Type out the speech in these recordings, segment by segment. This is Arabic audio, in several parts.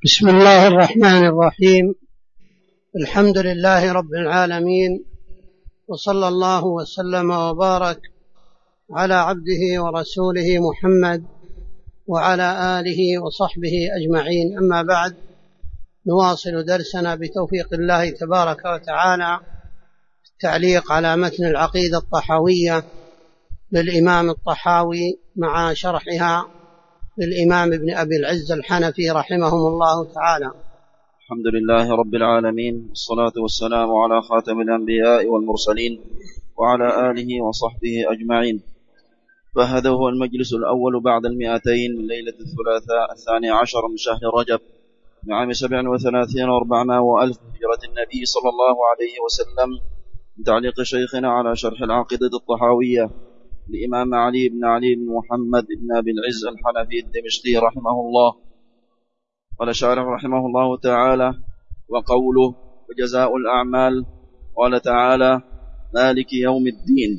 بسم الله الرحمن الرحيم. الحمد لله رب العالمين، وصلى الله وسلم وبارك على عبده ورسوله محمد وعلى آله وصحبه أجمعين. أما بعد، نواصل درسنا بتوفيق الله تبارك وتعالى التعليق على متن العقيدة الطحاوية للإمام الطحاوي مع شرحها للإمام ابن أبي العز الحنفي رحمهم الله تعالى. الحمد لله رب العالمين، والصلاة والسلام على خاتم الأنبياء والمرسلين وعلى آله وصحبه أجمعين. فهذا هو المجلس الأول بعد 200 من ليلة الثلاثاء 12 من شهر رجب من عام 37 و400 وألف هجرة النبي صلى الله عليه وسلم، من تعليق شيخنا على شرح العقيدة الطحاوية لإمام علي بن محمد بن أبي العز الحنفي الدمشقي رحمه الله. قال شارح رحمه الله تعالى: وقوله وجزاء الأعمال، قال تعالى: مالك يوم الدين.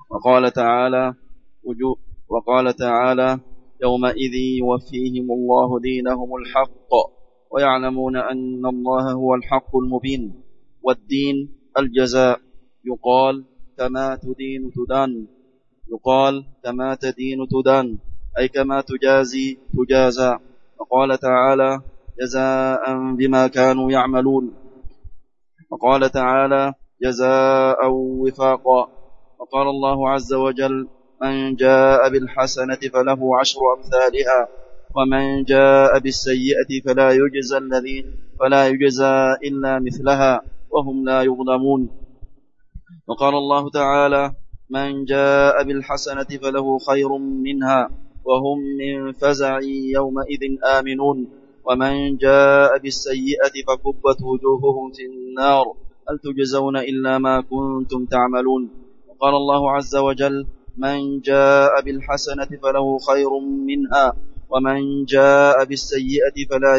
وقال تعالى: يومئذ يوفيهم الله دينهم الحق ويعلمون أن الله هو الحق المبين. والدين الجزاء، يقال كما تدين تدان، يقال كما تدين تدان، أي كما تجازي تجازى. وقال تعالى: جزاء بما كانوا يعملون. وقال تعالى: جزاء وفاقا. وقال الله عز وجل: من جاء بالحسنة فله 10 أمثالها، ومن جاء بالسيئة فلا يجزى إلا مثلها وهم لا يظلمون. وقال الله تعالى: من جاء بالحسنة فله خير منها وهم من فزع يومئذ آمنون، ومن جاء بالسيئة فكبت وجوههم في النار هل تجزون إلا ما كنتم تعملون. وقال الله عز وجل: من جاء بالحسنة فله خير منها ومن جاء بالسيئة فلا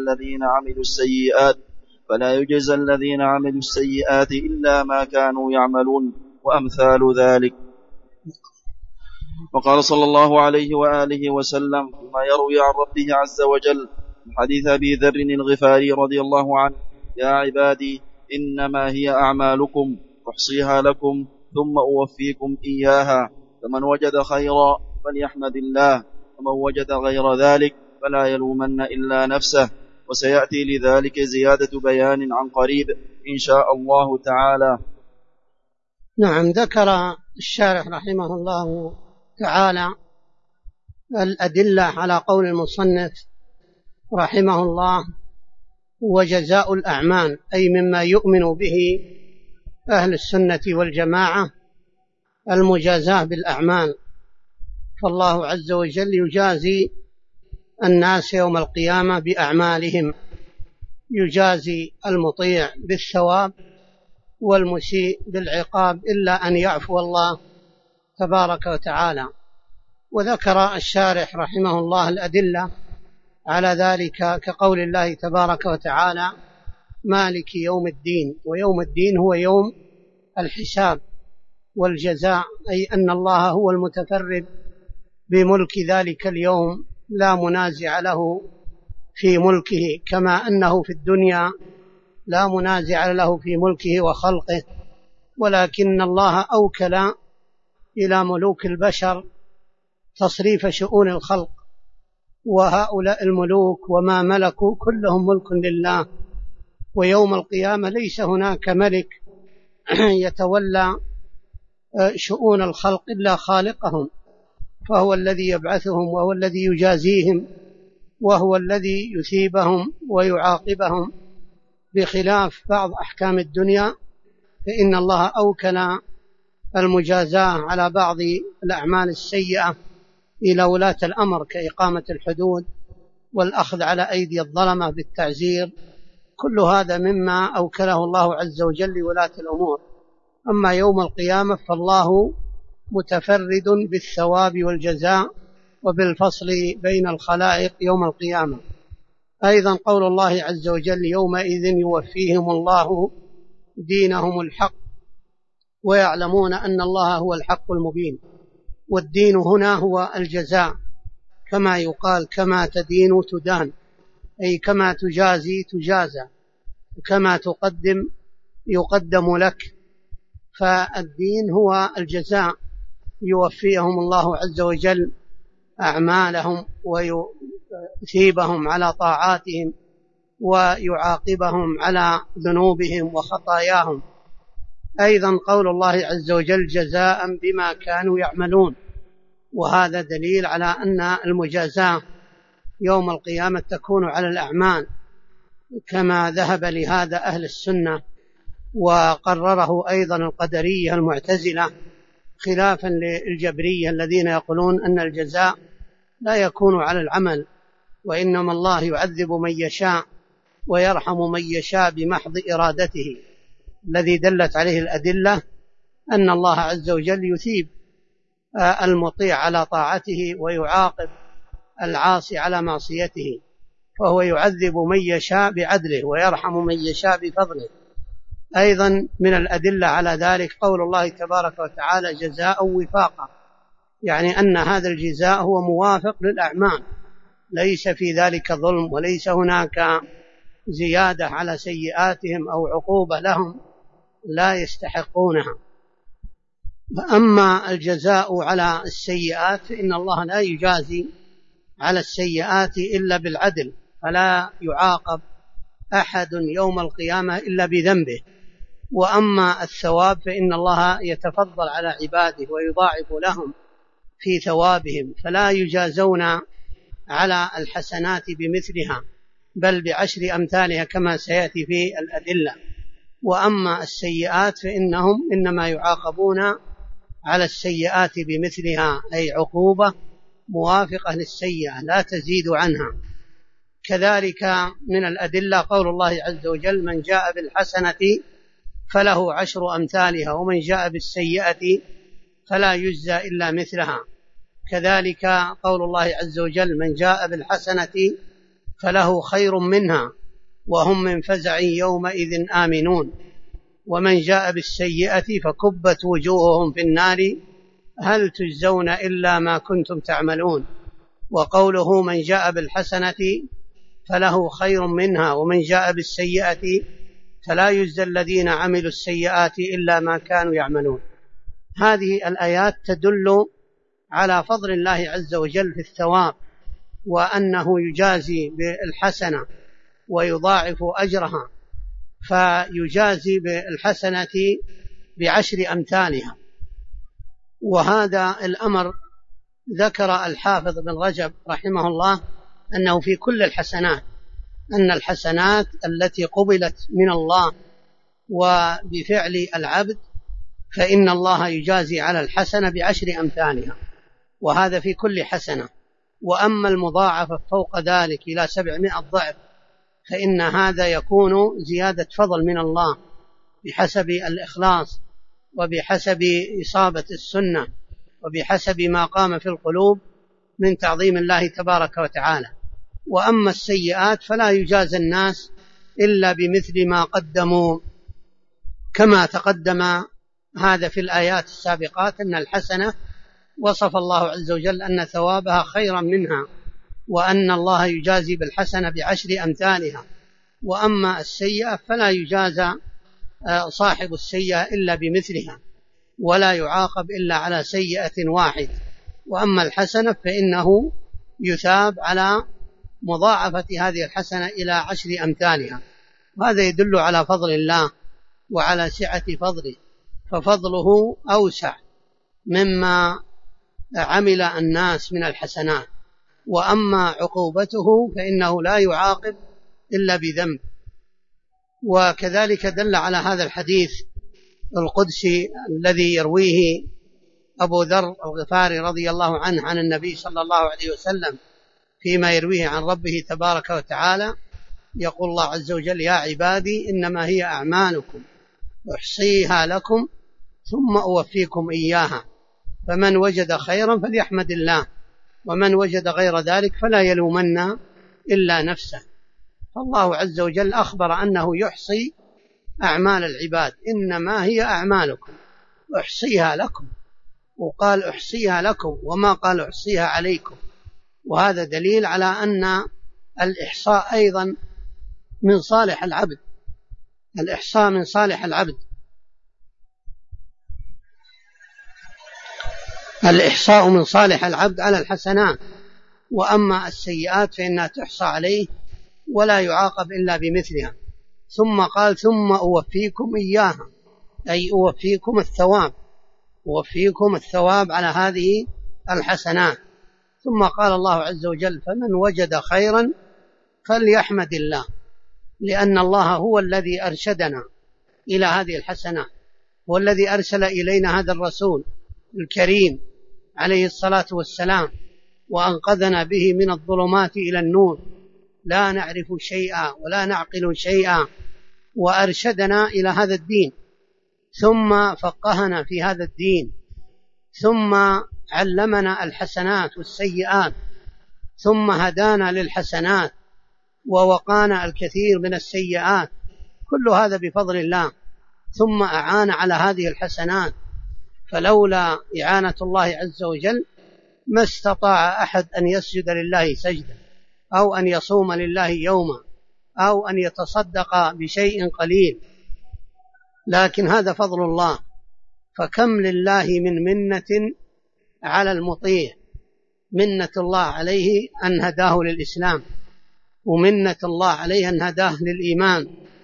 يجزى الذين عملوا السيئات إلا ما كانوا يعملون، وأمثال ذلك. وقال صلى الله عليه وآله وسلم فيما يروي عن ربه عز وجل من حديث أبي ذر الغفاري رضي الله عنه: يا عبادي إنما هي أعمالكم أحصيها لكم ثم أوفيكم إياها، فمن وجد خيرا فليحمد الله، ومن وجد غير ذلك فلا يلومن إلا نفسه. وسيأتي لذلك زيادة بيان عن قريب إن شاء الله تعالى. نعم، ذكر الشارح رحمه الله تعالى الأدلة على قول المصنف رحمه الله: وجزاء الأعمال، أي مما يؤمن به أهل السنة والجماعة المجازاة بالأعمال. فالله عز وجل يجازي الناس يوم القيامة بأعمالهم، يجازي المطيع بالثواب والمسيء بالعقاب، إلا أن يعفو الله تبارك وتعالى. وذكر الشارح رحمه الله الأدلة على ذلك كقول الله تبارك وتعالى: مالك يوم الدين. ويوم الدين هو يوم الحساب والجزاء، أي أن الله هو المتفرد بملك ذلك اليوم، لا منازع له في ملكه، كما أنه في الدنيا لا منازع له في ملكه وخلقه، ولكن الله أوكل إلى ملوك البشر تصريف شؤون الخلق، وهؤلاء الملوك وما ملكوا كلهم ملك لله. ويوم القيامة ليس هناك ملك يتولى شؤون الخلق إلا خالقهم، فهو الذي يبعثهم وهو الذي يجازيهم وهو الذي يثيبهم ويعاقبهم، بخلاف بعض أحكام الدنيا فإن الله أوكل المجازاة على بعض الأعمال السيئة إلى ولاة الأمر، كإقامة الحدود والأخذ على أيدي الظلمة بالتعزير. كل هذا مما أوكله الله عز وجل لولاة الأمور. أما يوم القيامة فالله متفرد بالثواب والجزاء وبالفصل بين الخلائق يوم القيامة. أيضا قول الله عز وجل: يومئذ يوفيهم الله دينهم الحق ويعلمون أن الله هو الحق المبين. والدين هنا هو الجزاء، كما يقال كما تدين تدان، أي كما تجازي تجازى، وكما تقدم يقدم لك. فالدين هو الجزاء، يوفيهم الله عز وجل أعمالهم ويثيبهم على طاعاتهم ويعاقبهم على ذنوبهم وخطاياهم. أيضا قول الله عز وجل جزاء بما كانوا يعملون، وهذا دليل على أن المجازاة يوم القيامة تكون على الأعمال، كما ذهب لهذا أهل السنة، وقرره أيضا القدرية المعتزلة، خلافا للجبرية الذين يقولون أن الجزاء لا يكون على العمل، وإنما الله يعذب من يشاء ويرحم من يشاء بمحض إرادته، الذي دلت عليه الأدلة أن الله عز وجل يثيب المطيع على طاعته ويعاقب العاصي على معصيته، فهو يعذب من يشاء بعدله ويرحم من يشاء بفضله. أيضا من الأدلة على ذلك قول الله تبارك وتعالى جزاء وفاقا، يعني أن هذا الجزاء هو موافق للأعمال، ليس في ذلك ظلم، وليس هناك زيادة على سيئاتهم أو عقوبة لهم لا يستحقونها. فأما الجزاء على السيئات فإن الله لا يجازي على السيئات إلا بالعدل، فلا يعاقب أحد يوم القيامة إلا بذنبه. وأما الثواب فإن الله يتفضل على عباده ويضاعف لهم في ثوابهم، فلا يجازون على الحسنات بمثلها بل بعشر أمثالها كما سيأتي في الأدلة. وأما السيئات فإنهم إنما يعاقبون على السيئات بمثلها، أي عقوبة موافقة للسيئة لا تزيد عنها. كذلك من الأدلة قول الله عز وجل من جاء بالحسنة فله عشر أمثالها ومن جاء بالسيئة فلا يجزى إلا مثلها. كذلك قول الله عز وجل من جاء بالحسنة فله خير منها وهم من فزع يومئذ آمنون، ومن جاء بالسيئة فكبت وجوههم في النار هل تجزون إلا ما كنتم تعملون. وقوله من جاء بالحسنة فله خير منها ومن جاء بالسيئة فلا يجزى الذين عملوا السيئات إلا ما كانوا يعملون. هذه الآيات تدل على فضل الله عز وجل في الثواب، وأنه يجازي بالحسنة ويضاعف أجرها، فيجازي بالحسنة بعشر أمثالها. وهذا الأمر ذكر الحافظ بن رجب رحمه الله أنه في كل الحسنات، أن الحسنات التي قبلت من الله وبفعل العبد فإن الله يجازي على الحسنة بعشر أمثالها، وهذا في كل حسنة. وأما المضاعفة فوق ذلك إلى 700 ضعف فإن هذا يكون زيادة فضل من الله بحسب الإخلاص وبحسب إصابة السنة وبحسب ما قام في القلوب من تعظيم الله تبارك وتعالى. وأما السيئات فلا يجازى الناس إلا بمثل ما قدموا، كما تقدم هذا في الآيات السابقات أن الحسنة وصف الله عز وجل أن ثوابها خيرا منها، وأن الله يجازي بالحسنة بعشر أمثالها. وأما السيئة فلا يجازى صاحب السيئة إلا بمثلها، ولا يعاقب إلا على سيئة واحد. وأما الحسنة فإنه يثاب على مضاعفة هذه الحسنة إلى 10 أمثالها. وهذا يدل على فضل الله وعلى سعة فضله، ففضله أوسع مما عمل الناس من الحسنات. وأما عقوبته فإنه لا يعاقب إلا بذنب. وكذلك دل على هذا الحديث القدسي الذي يرويه أبو ذر الغفاري رضي الله عنه عن النبي صلى الله عليه وسلم فيما يرويه عن ربه تبارك وتعالى، يقول الله عز وجل يا عبادي إنما هي أعمالكم أحصيها لكم ثم أوفيكم إياها، فمن وجد خيرا فليحمد الله ومن وجد غير ذلك فلا يلومن إلا نفسه. فالله عز وجل أخبر أنه يحصي أعمال العباد، إنما هي أعمالكم أحصيها لكم، وقال أحصيها لكم وما قال أحصيها عليكم. وهذا دليل على أن الإحصاء أيضا من صالح العبد، الإحصاء من صالح العبد، الإحصاء من صالح العبد على الحسنات، وأما السيئات فإنها تحصى عليه ولا يعاقب إلا بمثلها. ثم قال ثم أوفيكم إياها، أي أوفيكم الثواب، أوفيكم الثواب على هذه الحسنات. ثم قال الله عز وجل فمن وجد خيرا فليحمد الله، لأن الله هو الذي أرشدنا إلى هذه الحسنات، هو الذي أرسل إلينا هذا الرسول الكريم عليه الصلاة والسلام، وأنقذنا به من الظلمات إلى النور، لا نعرف شيئا ولا نعقل شيئا، وأرشدنا إلى هذا الدين، ثم فقهنا في هذا الدين، ثم علمنا الحسنات والسيئات، ثم هدانا للحسنات ووقانا الكثير من السيئات، كل هذا بفضل الله، ثم أعان على هذه الحسنات. فلولا إعانة الله عز وجل ما استطاع أحد أن يسجد لله سجدا، أو أن يصوم لله يوما، أو أن يتصدق بشيء قليل، لكن هذا فضل الله. فكم لله من منة على المطيع، منة الله عليه أن هداه للإسلام، ومنة الله عليه أن هداه للإيمان،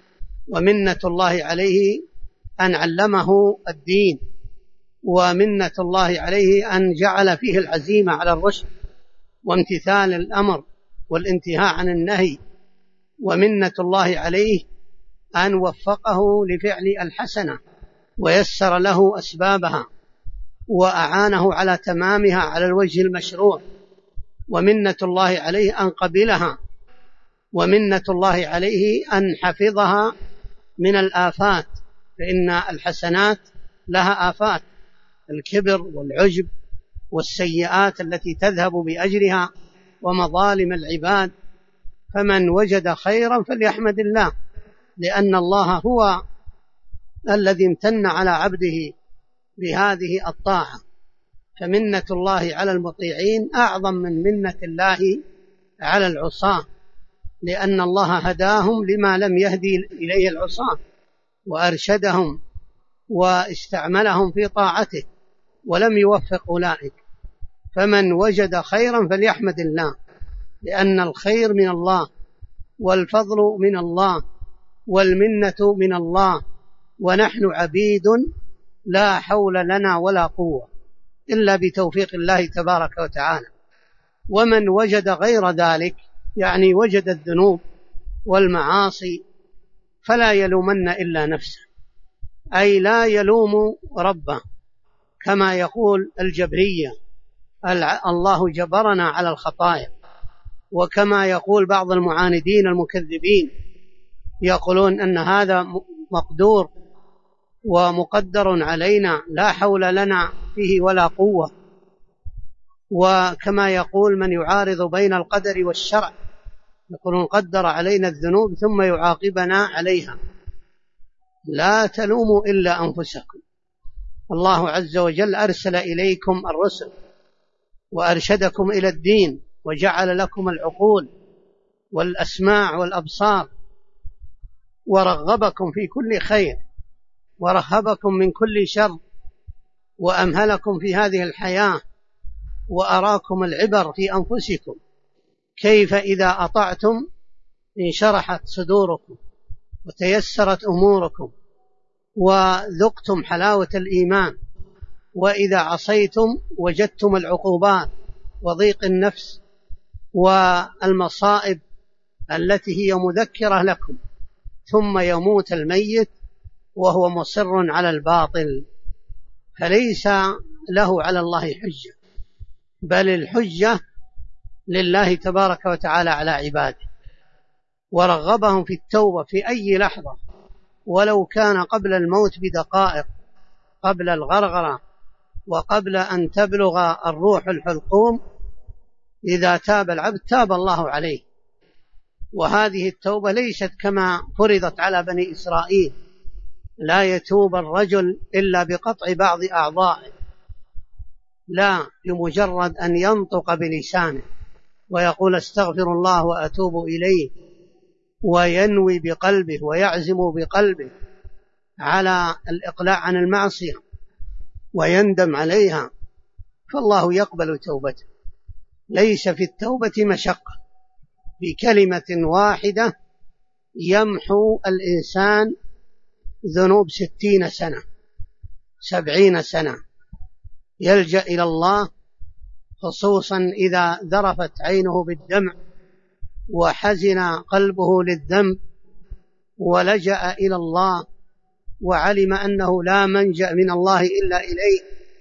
ومنة الله عليه أن علمه الدين، ومنة الله عليه أن جعل فيه العزيمة على الرشد وامتثال الأمر والانتهاء عن النهي، ومنة الله عليه أن وفقه لفعل الحسنة ويسر له أسبابها وأعانه على تمامها على الوجه المشروع، ومنة الله عليه أن قبلها، ومنة الله عليه أن حفظها من الآفات، فإن الحسنات لها آفات، الكبر والعجب والسيئات التي تذهب بأجرها ومظالم العباد. فمن وجد خيرا فليحمد الله، لأن الله هو الذي امتن على عبده بهذه الطاعة. فمنة الله على المطيعين أعظم من منة الله على العصاة، لأن الله هداهم لما لم يهدي إليه العصاة، وأرشدهم واستعملهم في طاعته ولم يوفق أولئك. فمن وجد خيرا فليحمد الله، لأن الخير من الله، والفضل من الله، والمنة من الله، ونحن عبيد لا حول لنا ولا قوة إلا بتوفيق الله تبارك وتعالى. ومن وجد غير ذلك، يعني وجد الذنوب والمعاصي، فلا يلومن إلا نفسه، أي لا يلوم ربه، كما يقول الجبرية الله جبرنا على الخطايا، وكما يقول بعض المعاندين المكذبين يقولون أن هذا مقدور ومقدر علينا لا حول لنا فيه ولا قوة، وكما يقول من يعارض بين القدر والشرع يقولون قدر علينا الذنوب ثم يعاقبنا عليها. لا تلوموا إلا أنفسكم، الله عز وجل أرسل إليكم الرسل وأرشدكم إلى الدين، وجعل لكم العقول والأسماع والأبصار، ورغبكم في كل خير، ورهبكم من كل شر، وأمهلكم في هذه الحياة، وأراكم العبر في أنفسكم، كيف إذا أطعتم انشرحت صدوركم وتيسرت أموركم وذقتم حلاوة الإيمان، وإذا عصيتم وجدتم العقوبات وضيق النفس والمصائب التي هي مذكرة لكم. ثم يموت الميت وهو مصر على الباطل، فليس له على الله حجة، بل الحجة لله تبارك وتعالى على عباده. ورغبهم في التوبة في أي لحظة، ولو كان قبل الموت بدقائق، قبل الغرغرة وقبل أن تبلغ الروح الحلقوم، إذا تاب العبد تاب الله عليه. وهذه التوبة ليست كما فرضت على بني إسرائيل، لا يتوب الرجل إلا بقطع بعض أعضائه، لا، بمجرد أن ينطق بلسانه ويقول استغفر الله وأتوب إليه، وينوي بقلبه ويعزم بقلبه على الإقلاع عن المعصية ويندم عليها، فالله يقبل توبته. ليس في التوبة مشقة، بكلمة واحدة يمحو الإنسان ذنوب 60 سنة 70 سنة. يلجأ إلى الله خصوصا إذا ذرفت عينه بالدمع وحزن قلبه للذنب ولجأ إلى الله وعلم أنه لا منجأ من الله إلا إليه،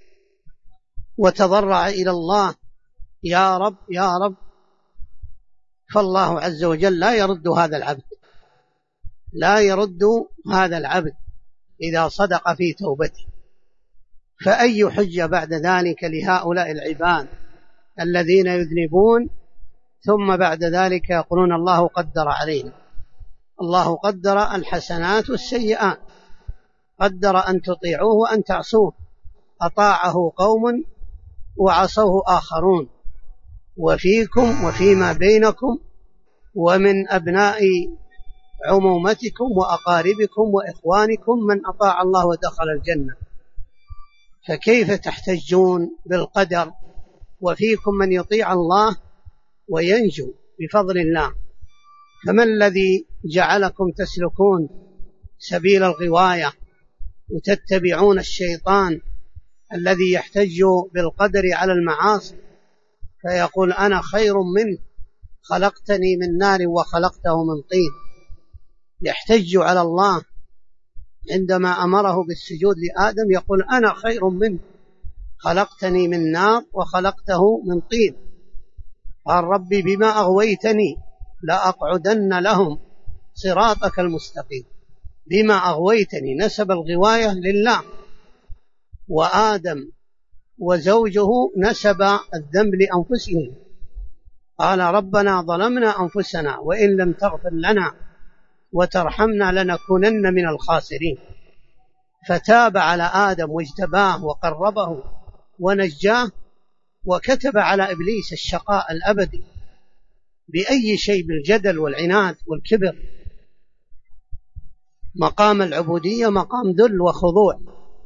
وتضرع إلى الله يا رب يا رب، فالله عز وجل لا يرد هذا العبد، لا يرد هذا العبد إذا صدق في توبته. فأي حجة بعد ذلك لهؤلاء العباد الذين يذنبون ثم بعد ذلك يقولون الله قدر علينا؟ الله قدر الحسنات والسيئات، قدر أن تطيعوه وأن تعصوه، أطاعه قوم وعصوه آخرون، وفيكم وفيما بينكم ومن أبناء عمومتكم وأقاربكم وإخوانكم من أطاع الله ودخل الجنة، فكيف تحتجون بالقدر وفيكم من يطيع الله وينجو بفضل الله؟ فما الذي جعلكم تسلكون سبيل الغواية وتتبعون الشيطان الذي يحتج بالقدر على المعاصي فيقول أنا خير منه خلقتني من نار وخلقته من طين؟ يحتج على الله عندما أمره بالسجود لآدم يقول أنا خير منه خلقتني من نار وخلقته من طين. قال ربي بما أغويتني لأقعدن لهم صراطك المستقيم. بما أغويتني نسب الغواية لله، وآدم وزوجه نسب الذنب لأنفسهم. قال ربنا ظلمنا أنفسنا وإن لم تغفر لنا وترحمنا لنكونن من الخاسرين. فتاب على آدم واجتباه وقربه ونجاه، وكتب على إبليس الشقاء الأبدي بأي شيء؟ بالجدل والعناد والكبر. مقام العبودية مقام ذل وخضوع،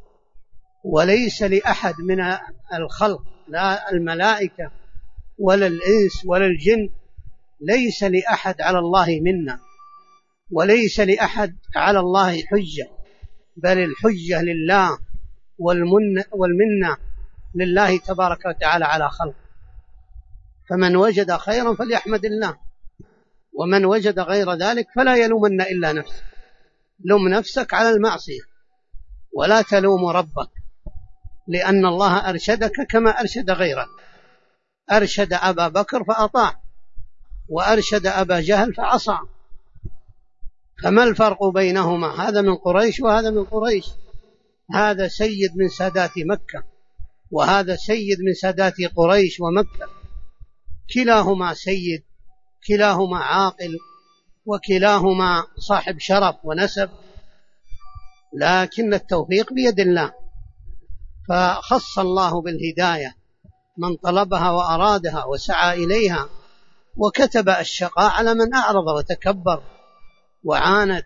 وليس لأحد من الخلق لا الملائكة ولا الإنس ولا الجن، ليس لأحد على الله منا، وليس لأحد على الله حجة، بل الحجة لله والمنة لله تبارك وتعالى على خلقه. فمن وجد خيرا فليحمد الله، ومن وجد غير ذلك فلا يلومن إلا نفسه. لوم نفسك على المعصية ولا تلوم ربك، لأن الله أرشدك كما أرشد غيرك. أرشد أبا بكر فأطاع، وأرشد أبا جهل فعصى، فما الفرق بينهما؟ هذا من قريش وهذا من قريش، هذا سيد من سادات مكة وهذا سيد من سادات قريش ومكة، كلاهما سيد، كلاهما عاقل، وكلاهما صاحب شرف ونسب، لكن التوفيق بيد الله. فخص الله بالهداية من طلبها وأرادها وسعى إليها، وكتب الشقاء على من أعرض وتكبر وعاند.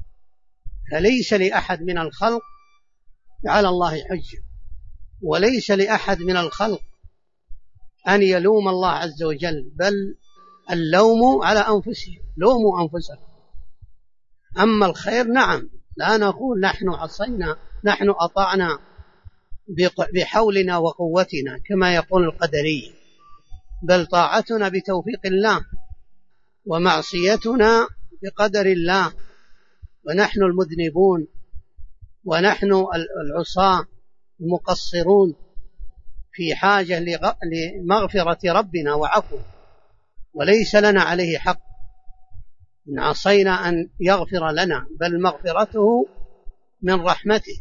فليس لأحد من الخلق على الله حجة، وليس لأحد من الخلق أن يلوم الله عز وجل، بل اللوم على أنفسهم، لوموا أنفسهم. أما الخير نعم، لا نقول نحن عصينا نحن أطعنا بحولنا وقوتنا كما يقول القدرية، بل طاعتنا بتوفيق الله ومعصيتنا بقدر الله، ونحن المذنبون ونحن العصاة المقصرون في حاجة لمغفرة ربنا وعفوه، وليس لنا عليه حق إن عصينا أن يغفر لنا، بل مغفرته من رحمته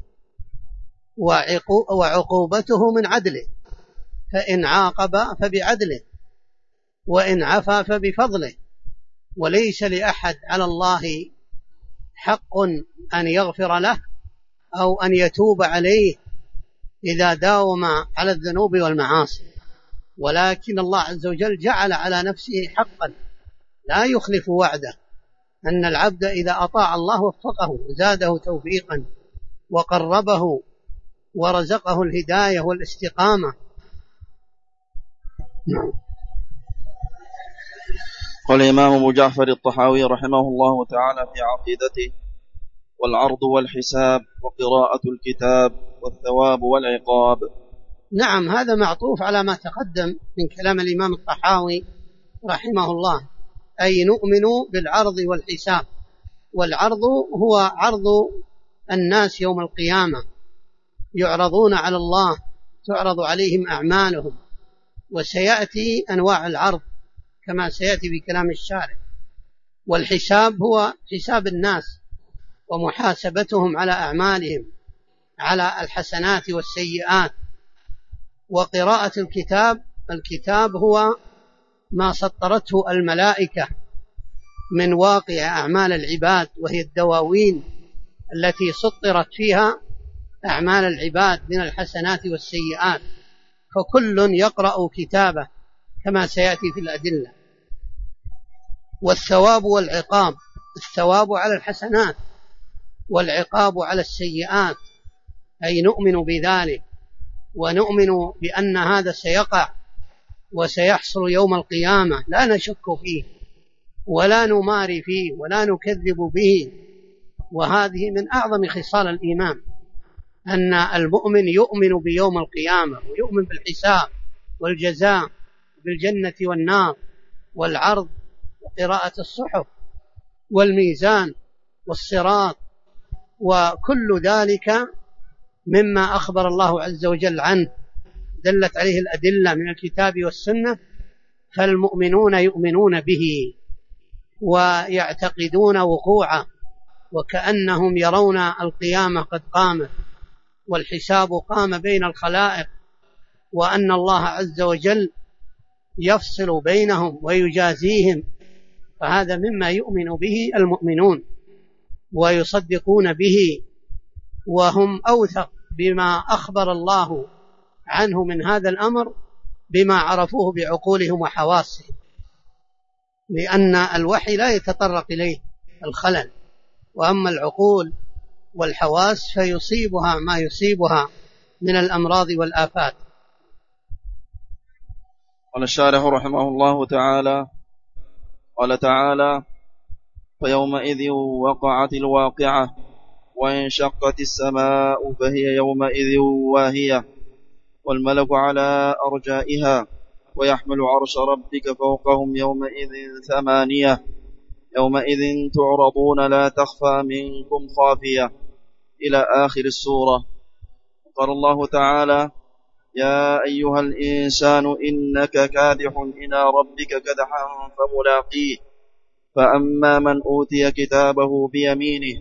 وعقوبته من عدله، فإن عاقب فبعدله وإن عفا فبفضله. وليس لأحد على الله حق أن يغفر له أو أن يتوب عليه إذا داوم على الذنوب والمعاصي. ولكن الله عز وجل جعل على نفسه حقا لا يخلف وعده، أن العبد إذا أطاع الله وفقه وزاده توفيقا وقربه ورزقه الهداية والاستقامة. قال الإمام أبو جعفر الطحاوي رحمه الله تعالى في عقيدته: والعرض والحساب وقراءة الكتاب والثواب والعقاب. نعم، هذا معطوف على ما تقدم من كلام الإمام الطحاوي رحمه الله، أي نؤمن بالعرض والحساب. والعرض هو عرض الناس يوم القيامة، يعرضون على الله، تعرض عليهم أعمالهم، وسيأتي أنواع العرض كما سيأتي بكلام الشارع. والحساب هو حساب الناس ومحاسبتهم على أعمالهم، على الحسنات والسيئات. وقراءة الكتاب هو ما سطرته الملائكة من واقع أعمال العباد، وهي الدواوين التي سطرت فيها أعمال العباد من الحسنات والسيئات، فكل يقرأ كتابه كما سيأتي في الأدلة. والثواب والعقاب، الثواب على الحسنات والعقاب على السيئات، أي نؤمن بذلك ونؤمن بأن هذا سيقع وسيحصل يوم القيامة، لا نشك فيه ولا نماري فيه ولا نكذب به. وهذه من أعظم خصال الإيمان، أن المؤمن يؤمن بيوم القيامة ويؤمن بالحساب والجزاء بالجنة والنار والعرض وقراءة الصحف والميزان والصراط، وكل ذلك مما أخبر الله عز وجل عنه دلت عليه الأدلة من الكتاب والسنة. فالمؤمنون يؤمنون به ويعتقدون وقوعه، وكأنهم يرون القيامة قد قامت والحساب قام بين الخلائق، وأن الله عز وجل يفصل بينهم ويجازيهم. فهذا مما يؤمن به المؤمنون ويصدقون به، وهم أوثق بما أخبر الله عنه من هذا الأمر بما عرفوه بعقولهم وحواسهم، لأن الوحي لا يتطرق إليه الخلل، وأما العقول والحواس فيصيبها ما يصيبها من الأمراض والآفات. قال الشارح رحمه الله تعالى: قال تعالى: فيومئذ وقعت الواقعة وانشقت السماء فهي يومئذ واهية والملك على أرجائها ويحمل عرش ربك فوقهم يومئذ ثمانية يومئذ تعرضون لا تخفى منكم خافية إلى آخر السورة. قال الله تعالى: يا أيها الإنسان إنك كادح إلى ربك كدحا فملاقيه فأما من أوتي كتابه بيمينه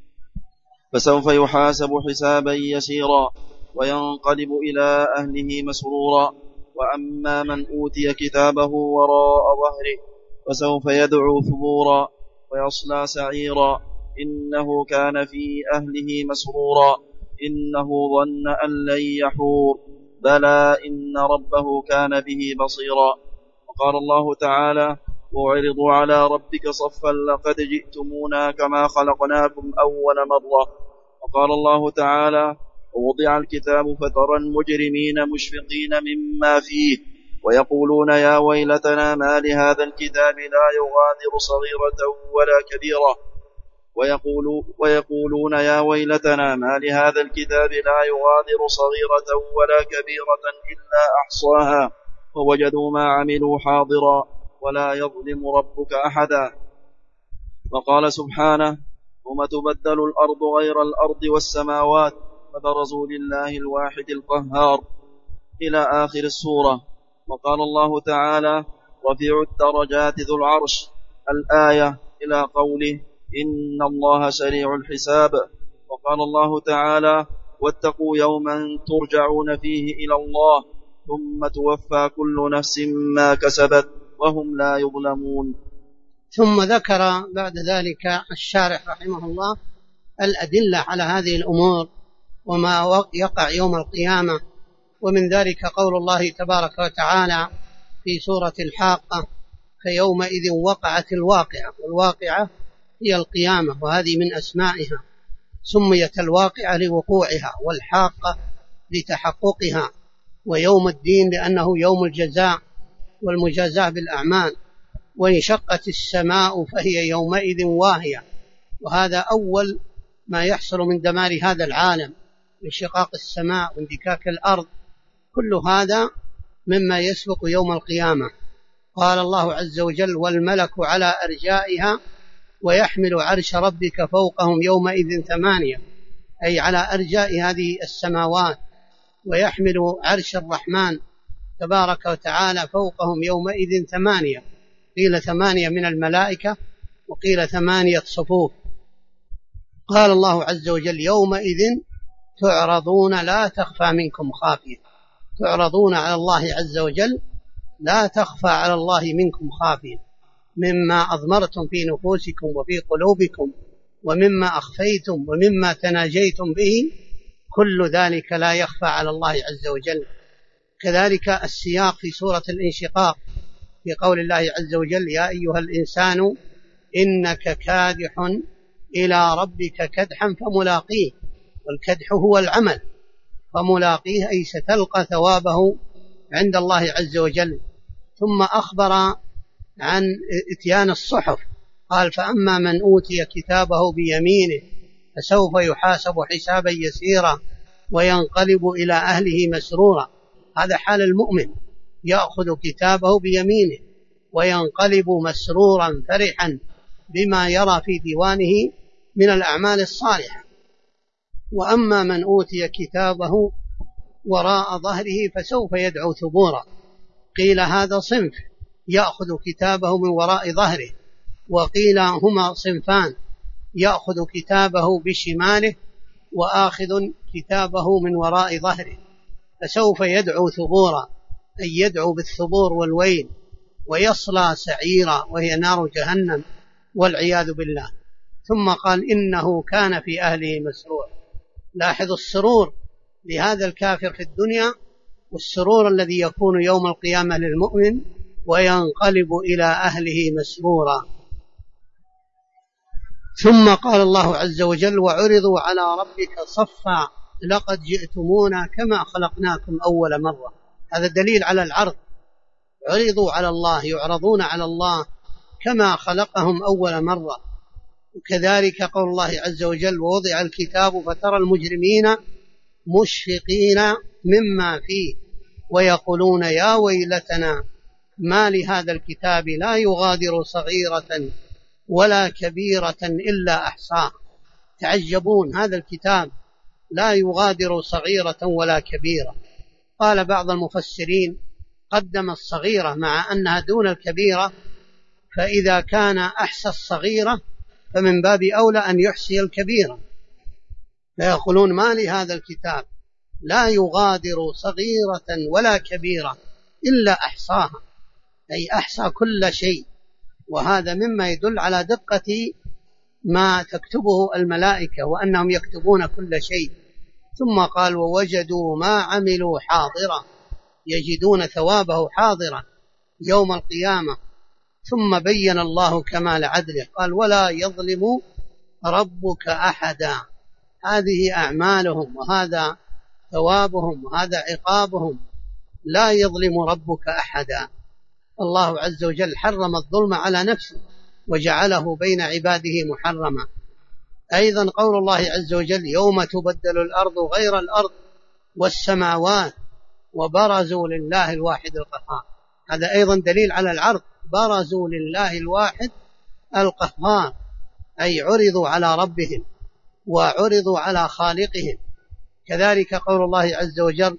فسوف يحاسب حسابا يسيرا وينقلب إلى أهله مسرورا وأما من أوتي كتابه وراء ظهره فسوف يدعو ثبورا ويصلى سعيرا إنه كان في أهله مسرورا إنه ظن أن لن يحور بلى إن ربه كان به بصيرا. وقال الله تعالى: وعرضوا على ربك صفا لقد جئتمونا كما خلقناكم أول مرة. وقال الله تعالى: ووضع الكتاب فترى المجرمين مشفقين مما فيه ويقولون يا ويلتنا ما لهذا الكتاب لا يغادر صغيرة ولا كبيرة ويقولون يا ويلتنا ما لهذا الكتاب لا يغادر صغيرة ولا كبيرة إلا أحصاها ووجدوا ما عملوا حاضرا ولا يظلم ربك أحدا. وقال سبحانه: ثم تبدل الأرض غير الأرض والسماوات فبرزوا لله الواحد القهار إلى آخر السورة. وقال الله تعالى: رفيع الدرجات ذو العرش الآية إلى قوله: إن الله سريع الحساب. وقال الله تعالى: واتقوا يوما ترجعون فيه إلى الله ثم توفى كل نفس ما كسبت وهم لا يظلمون. ثم ذكر بعد ذلك الشارح رحمه الله الأدلة على هذه الأمور وما يقع يوم القيامة ومن ذلك قول الله تبارك وتعالى في سورة الحاقة: فيومئذ وقعت الواقعة. والواقعة هي القيامة، وهذه من أسمائها، سميت الواقعة لوقوعها، والحاقة لتحققها، ويوم الدين لأنه يوم الجزاء والمجازاة بالأعمال. وانشقت السماء فهي يومئذ واهية، وهذا أول ما يحصل من دمار هذا العالم، انشقاق السماء وانفكاك الأرض، كل هذا مما يسبق يوم القيامة. قال الله عز وجل: والملك على أرجائها ويحمل عرش ربك فوقهم يومئذ ثمانية، أي على أرجاء هذه السماوات، ويحمل عرش الرحمن تبارك وتعالى فوقهم يومئذ ثمانية، قيل 8 من الملائكة وقيل 8 صفوف. قال الله عز وجل: يومئذ تعرضون لا تخفى منكم خافية. تعرضون على الله عز وجل لا تخفى على الله منكم خافية، مما أضمرتم في نفوسكم وفي قلوبكم ومما أخفيتم ومما تناجيتم به، كل ذلك لا يخفى على الله عز وجل. كذلك السياق في سورة الانشقاق في قول الله عز وجل: يا أيها الإنسان إنك كادح إلى ربك كدحا فملاقيه. والكدح هو العمل، فملاقيه أي ستلقى ثوابه عند الله عز وجل. ثم أخبر عن إتيان الصحف، قال: فأما من أوتي كتابه بيمينه فسوف يحاسب حسابا يسيرا وينقلب إلى أهله مسرورا. هذا حال المؤمن، يأخذ كتابه بيمينه وينقلب مسرورا فرحا بما يرى في ديوانه من الأعمال الصالحة. وأما من أوتي كتابه وراء ظهره فسوف يدعو ثبورا. قيل هذا صنف يأخذ كتابه من وراء ظهره، وقيل هما صنفان: يأخذ كتابه بشماله وآخذ كتابه من وراء ظهره. فسوف يدعو ثبورا، أي يدعو بالثبور والويل، ويصلى سعيرا وهي نار جهنم والعياذ بالله. ثم قال: إنه كان في أهله مسرور. لاحظ السرور لهذا الكافر في الدنيا، والسرور الذي يكون يوم القيامة للمؤمن، وينقلب إلى أهله مسرورا. ثم قال الله عز وجل: وعرضوا على ربك صفا لقد جئتمونا كما خلقناكم أول مرة. هذا دليل على العرض، عرضوا على الله، يعرضون على الله كما خلقهم أول مرة. وكذلك قول الله عز وجل: ووضع الكتاب فترى المجرمين مشفقين مما فيه ويقولون يا ويلتنا ما لهذا الكتاب لا يغادر صغيرة ولا كبيرة إلا أحصاها. تعجبون، هذا الكتاب لا يغادر صغيرة ولا كبيرة. قال بعض المفسرين: قدم الصغيرة مع أنها دون الكبيرة، فإذا كان أحصى الصغيرة فمن باب أولى أن يحصي الكبيرة. فيقولون ما لهذا الكتاب لا يغادر صغيرة ولا كبيرة إلا أحصاها، أي أحصى كل شيء. وهذا مما يدل على دقة ما تكتبه الملائكة، وأنهم يكتبون كل شيء. ثم قال: ووجدوا ما عملوا حاضرا، يجدون ثوابه حاضرا يوم القيامة. ثم بين الله كمال عدله، قال: ولا يظلم ربك أحدا. هذه أعمالهم وهذا ثوابهم وهذا عقابهم، لا يظلم ربك أحدا. الله عز وجل حرم الظلم على نفسه وجعله بين عباده محرما. أيضا قول الله عز وجل: يوم تبدل الأرض غير الأرض والسماوات وبرزوا لله الواحد القهار. هذا أيضا دليل على العرض، برزوا لله الواحد القهار، أي عرضوا على ربهم وعرضوا على خالقهم. كذلك قول الله عز وجل: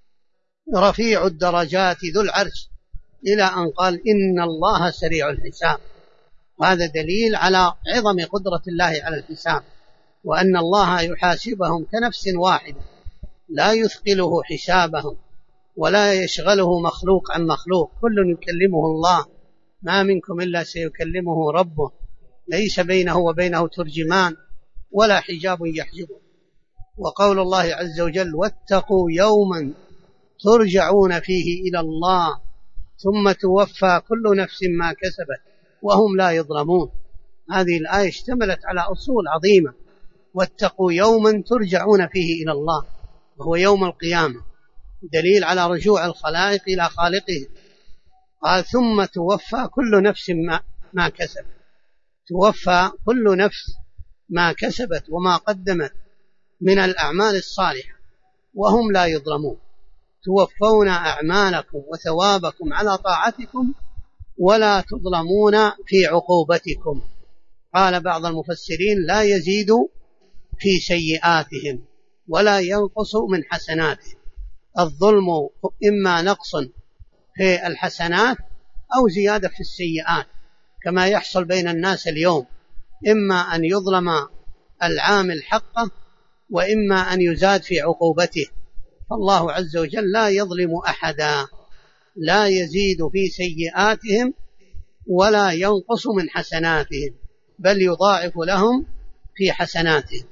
رفيع الدرجات ذو العرش، إلى أن قال: إن الله سريع الحساب. وهذا دليل على عظم قدرة الله على الحساب، وأن الله يحاسبهم كنفس واحدة، لا يثقله حسابهم ولا يشغله مخلوق عن مخلوق، كل يكلمه الله، ما منكم إلا سيكلمه ربه، ليس بينه وبينه ترجمان ولا حجاب يحجبه. وقول الله عز وجل: واتقوا يوما ترجعون فيه إلى الله ثم توفى كل نفس ما كسبت وهم لا يظلمون. هذه الآية اشتملت على أصول عظيمة. واتقوا يوما ترجعون فيه إلى الله، وهو يوم القيامة، دليل على رجوع الخلائق إلى خالقه. قال ثم توفى كل نفس ما كسبت، توفى كل نفس ما كسبت وما قدمت من الأعمال الصالحة وهم لا يظلمون. توفون أعمالكم وثوابكم على طاعتكم ولا تظلمون في عقوبتكم. قال بعض المفسرين لا يزيد في سيئاتهم ولا ينقص من حسناتهم. الظلم إما نقص في الحسنات أو زيادة في السيئات، كما يحصل بين الناس اليوم، إما أن يظلم العامل حقه وإما أن يزاد في عقوبته. فالله عز وجل لا يظلم أحدا، لا يزيد في سيئاتهم ولا ينقص من حسناتهم، بل يضاعف لهم في حسناتهم.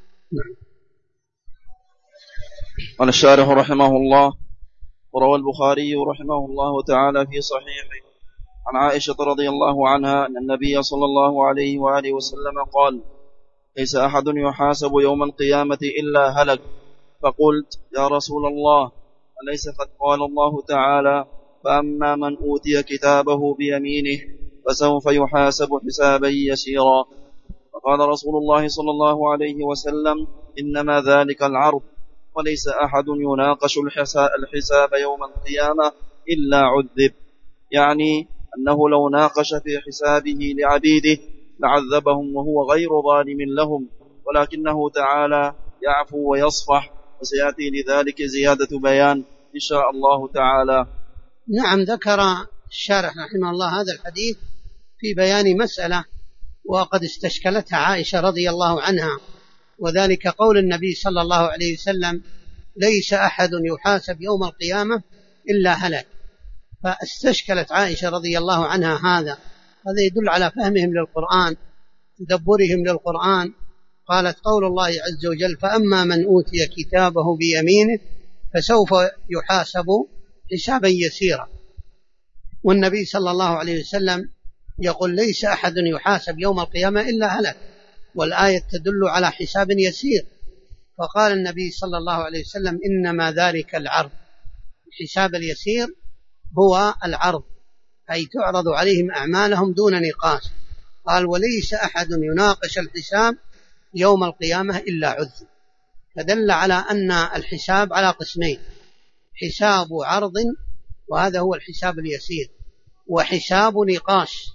قال الشارح رحمه الله: وروى البخاري رحمه الله تعالى في صحيحه عن عائشة رضي الله عنها أن النبي صلى الله عليه وآله وسلم قال: ليس أحد يحاسب يوم القيامة إلا هلك. فقلت: يا رسول الله، أليس قد قال الله تعالى: فأما من أوتي كتابه بيمينه فسوف يحاسب حسابا يسيرا؟ فقال رسول الله صلى الله عليه وسلم: إنما ذلك العرض، وليس أحد يناقش الحساب يوم القيامة إلا عذب. يعني أنه لو ناقش في حسابه لعبيده لعذبهم وهو غير ظالم لهم، ولكنه تعالى يعفو ويصفح، وسيأتي لذلك زيادة بيان إن شاء الله تعالى. نعم، ذكر الشارح رحمه الله هذا الحديث في بيان مسألة وقد استشكلتها عائشة رضي الله عنها، وذلك قول النبي صلى الله عليه وسلم: ليس أحد يحاسب يوم القيامة إلا هلك. فاستشكلت عائشة رضي الله عنها هذا يدل على فهمهم للقرآن، تدبرهم للقرآن. قالت: قول الله عز وجل: فأما من أوتي كتابه بيمينه فسوف يحاسب حسابا يسيرا. والنبي صلى الله عليه وسلم يقول: ليس أحد يحاسب يوم القيامة إلا هلك، والآية تدل على حساب يسير. فقال النبي صلى الله عليه وسلم: إنما ذلك العرض. الحساب اليسير هو العرض، أي تعرض عليهم أعمالهم دون نقاش. قال: وليس أحد يناقش الحساب يوم القيامة إلا عذب. فدل على أن الحساب على قسمين: حساب عرض، وهذا هو الحساب اليسير، وحساب نقاش،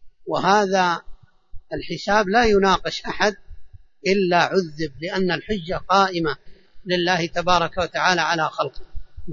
وهذا الحساب لا يناقش أحد إلا عذب، لأن الحجة قائمة لله تبارك وتعالى على خلقه.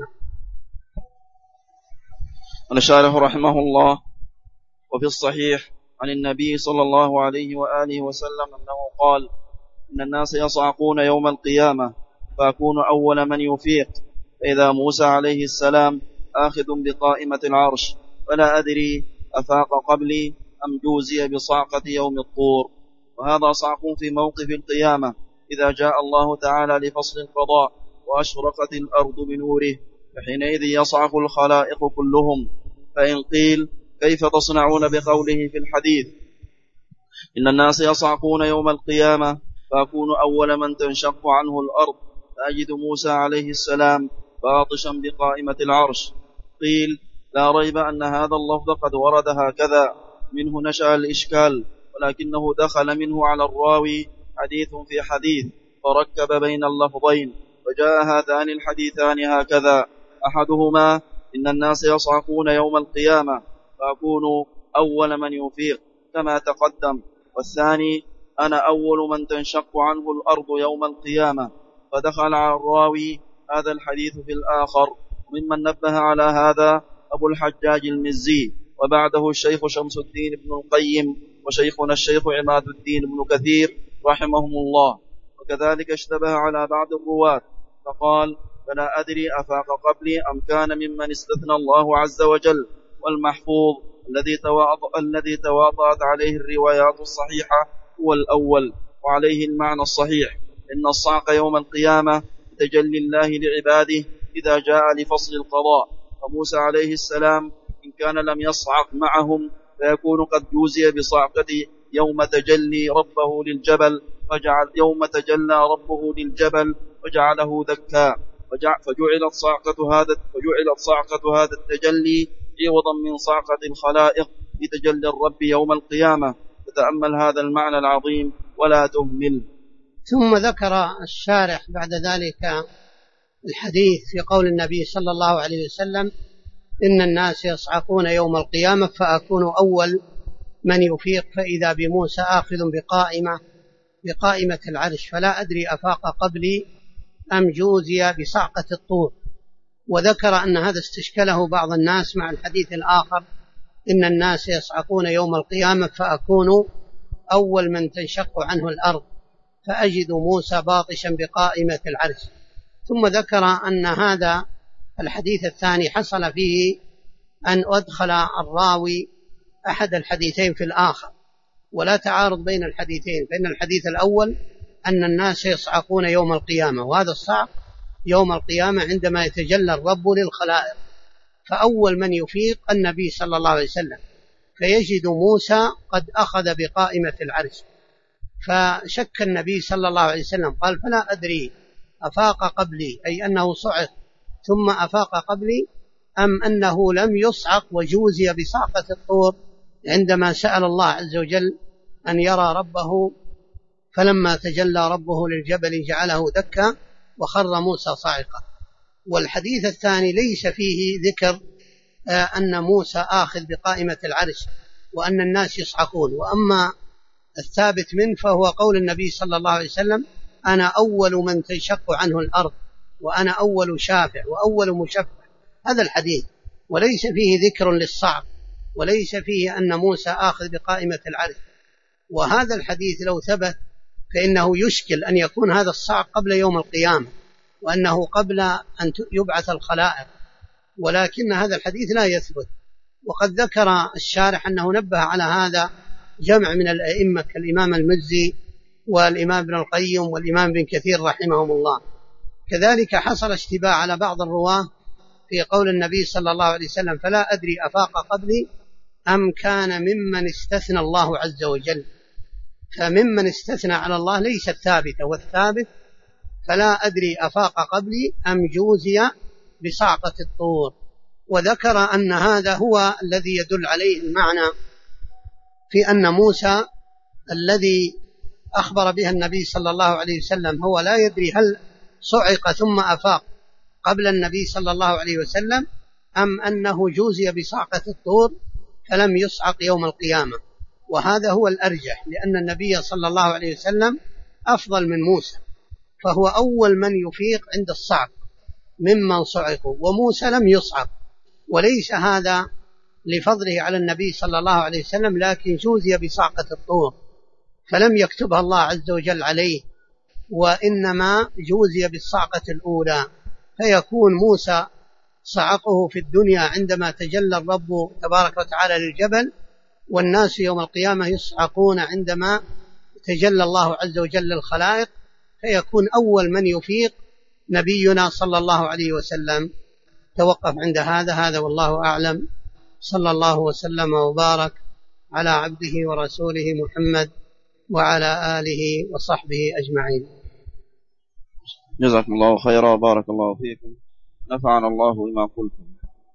قال الشارح رحمه الله: وفي الصحيح عن النبي صلى الله عليه وآله وسلم أنه قال: إن الناس يصعقون يوم القيامة فأكون أول من يفيق، فإذا موسى عليه السلام آخذ بقائمة العرش، فلا أدري أفاق قبلي أم جوزي بصعقة يوم الطور. وهذا صعق في موقف القيامة إذا جاء الله تعالى لفصل القضاء وأشرقت الأرض بنوره، فحينئذ يصعق الخلائق كلهم. فإن قيل: كيف تصنعون بقوله في الحديث: إن الناس يصعقون يوم القيامة فأكون أول من تنشق عنه الأرض، فأجد موسى عليه السلام باطشا بقائمة العرش؟ قيل: لا ريب أن هذا اللفظ قد ورد هكذا، منه نشأ الإشكال، ولكنه دخل منه على الراوي حديث في حديث فركب بين اللفظين، وجاء هذان الحديثان هكذا: أحدهما: إن الناس يصعقون يوم القيامة فأكون أول من يفيق كما تقدم، والثاني: أنا أول من تنشق عنه الأرض يوم القيامة. فدخل على الراوي هذا الحديث في الآخر. ممن نبه على هذا أبو الحجاج المزي، وبعده الشيخ شمس الدين بن القيم، وشيخنا الشيخ عماد الدين بن كثير رحمهم الله. وكذلك اشتبه على بعض الرواة فقال: فلا أدري أفاق قبلي أم كان ممن استثنى الله عز وجل. والمحفوظ الذي تواطأت عليه الروايات الصحيحة هو الأول، وعليه المعنى الصحيح: إن الصعق يوم القيامة تجلي الله لعباده إذا جاء لفصل القضاء. فموسى عليه السلام إن كان لم يصعق معهم فيكون قد جوزي بصعقة يوم تجلى ربه للجبل وجعله دكا، فجعلت صعقة هذا التجلي عوضا من صعقة الخلائق بتجلي الرب يوم القيامة. فتأمل هذا المعنى العظيم ولا تهمل. ثم ذكر الشارح بعد ذلك الحديث في قول النبي صلى الله عليه وسلم: إن الناس يصعقون يوم القيامة فأكون أول من يفيق، فإذا بموسى آخذ بقائمة العرش، فلا أدري أفاق قبلي أم جوزي بصعقة الطور. وذكر أن هذا استشكله بعض الناس مع الحديث الآخر: إن الناس يصعقون يوم القيامة فأكون أول من تنشق عنه الأرض، فأجد موسى باطشا بقائمة العرش. ثم ذكر أن هذا الحديث الثاني حصل فيه أن أدخل الراوي أحد الحديثين في الآخر، ولا تعارض بين الحديثين، فإن الحديث الأول أن الناس يصعقون يوم القيامة، وهذا الصعق يوم القيامة عندما يتجلى الرب للخلائق، فأول من يفيق النبي صلى الله عليه وسلم، فيجد موسى قد أخذ بقائمة العرش. فشك النبي صلى الله عليه وسلم، قال: فلا أدري أفاق قبلي، أي أنه صعق ثم أفاق قبلي، أم أنه لم يصعق وجوزي بصعقة الطور عندما سأل الله عز وجل أن يرى ربه، فلما تجلى ربه للجبل جعله دكا وخر موسى صاعقا. والحديث الثاني ليس فيه ذكر أن موسى آخذ بقائمة العرش وأن الناس يصعقون. وأما الثابت منه فهو قول النبي صلى الله عليه وسلم: أنا أول من تنشق عنه الأرض، وأنا أول شافع وأول مشفع. هذا الحديث، وليس فيه ذكر للصعق، وليس فيه أن موسى آخذ بقائمة العرش. وهذا الحديث لو ثبت فإنه يشكل أن يكون هذا الصعق قبل يوم القيامة، وأنه قبل أن يبعث الخلائق، ولكن هذا الحديث لا يثبت. وقد ذكر الشارح أنه نبه على هذا جمع من الأئمة كالإمام المزي والإمام ابن القيم والإمام ابن كثير رحمهم الله. كذلك حصل اشتباه على بعض الرواه في قول النبي صلى الله عليه وسلم: فلا أدري أفاق قبلي أم كان ممن استثنى الله عز وجل. فممن استثنى على الله ليست ثابتة، والثابت فلا أدري أفاق قبلي أم جوزي بصعقة الطور. وذكر أن هذا هو الذي يدل عليه المعنى في أن موسى الذي أخبر بها النبي صلى الله عليه وسلم هو لا يدري هل صعق ثم أفاق قبل النبي صلى الله عليه وسلم أم أنه جوزي بصعقة الطور فلم يصعق يوم القيامة. وهذا هو الأرجح، لأن النبي صلى الله عليه وسلم أفضل من موسى، فهو أول من يفيق عند الصعق ممن صعقوا، وموسى لم يصعق، وليس هذا لفضله على النبي صلى الله عليه وسلم، لكن جوزي بصعقة الطور فلم يكتبها الله عز وجل عليه، وإنما جوزي بالصعقة الأولى، فيكون موسى صعقه في الدنيا عندما تجلى الرب تبارك وتعالى للجبل، والناس يوم القيامة يصعقون عندما تجلى الله عز وجل للخلائق، فيكون أول من يفيق نبينا صلى الله عليه وسلم. توقف عند هذا والله أعلم. صلى الله وسلم وبارك على عبده ورسوله محمد وعلى آله وصحبه أجمعين. جزاكم الله خيرا وبارك الله فيكم، نفعنا الله بما قلتم.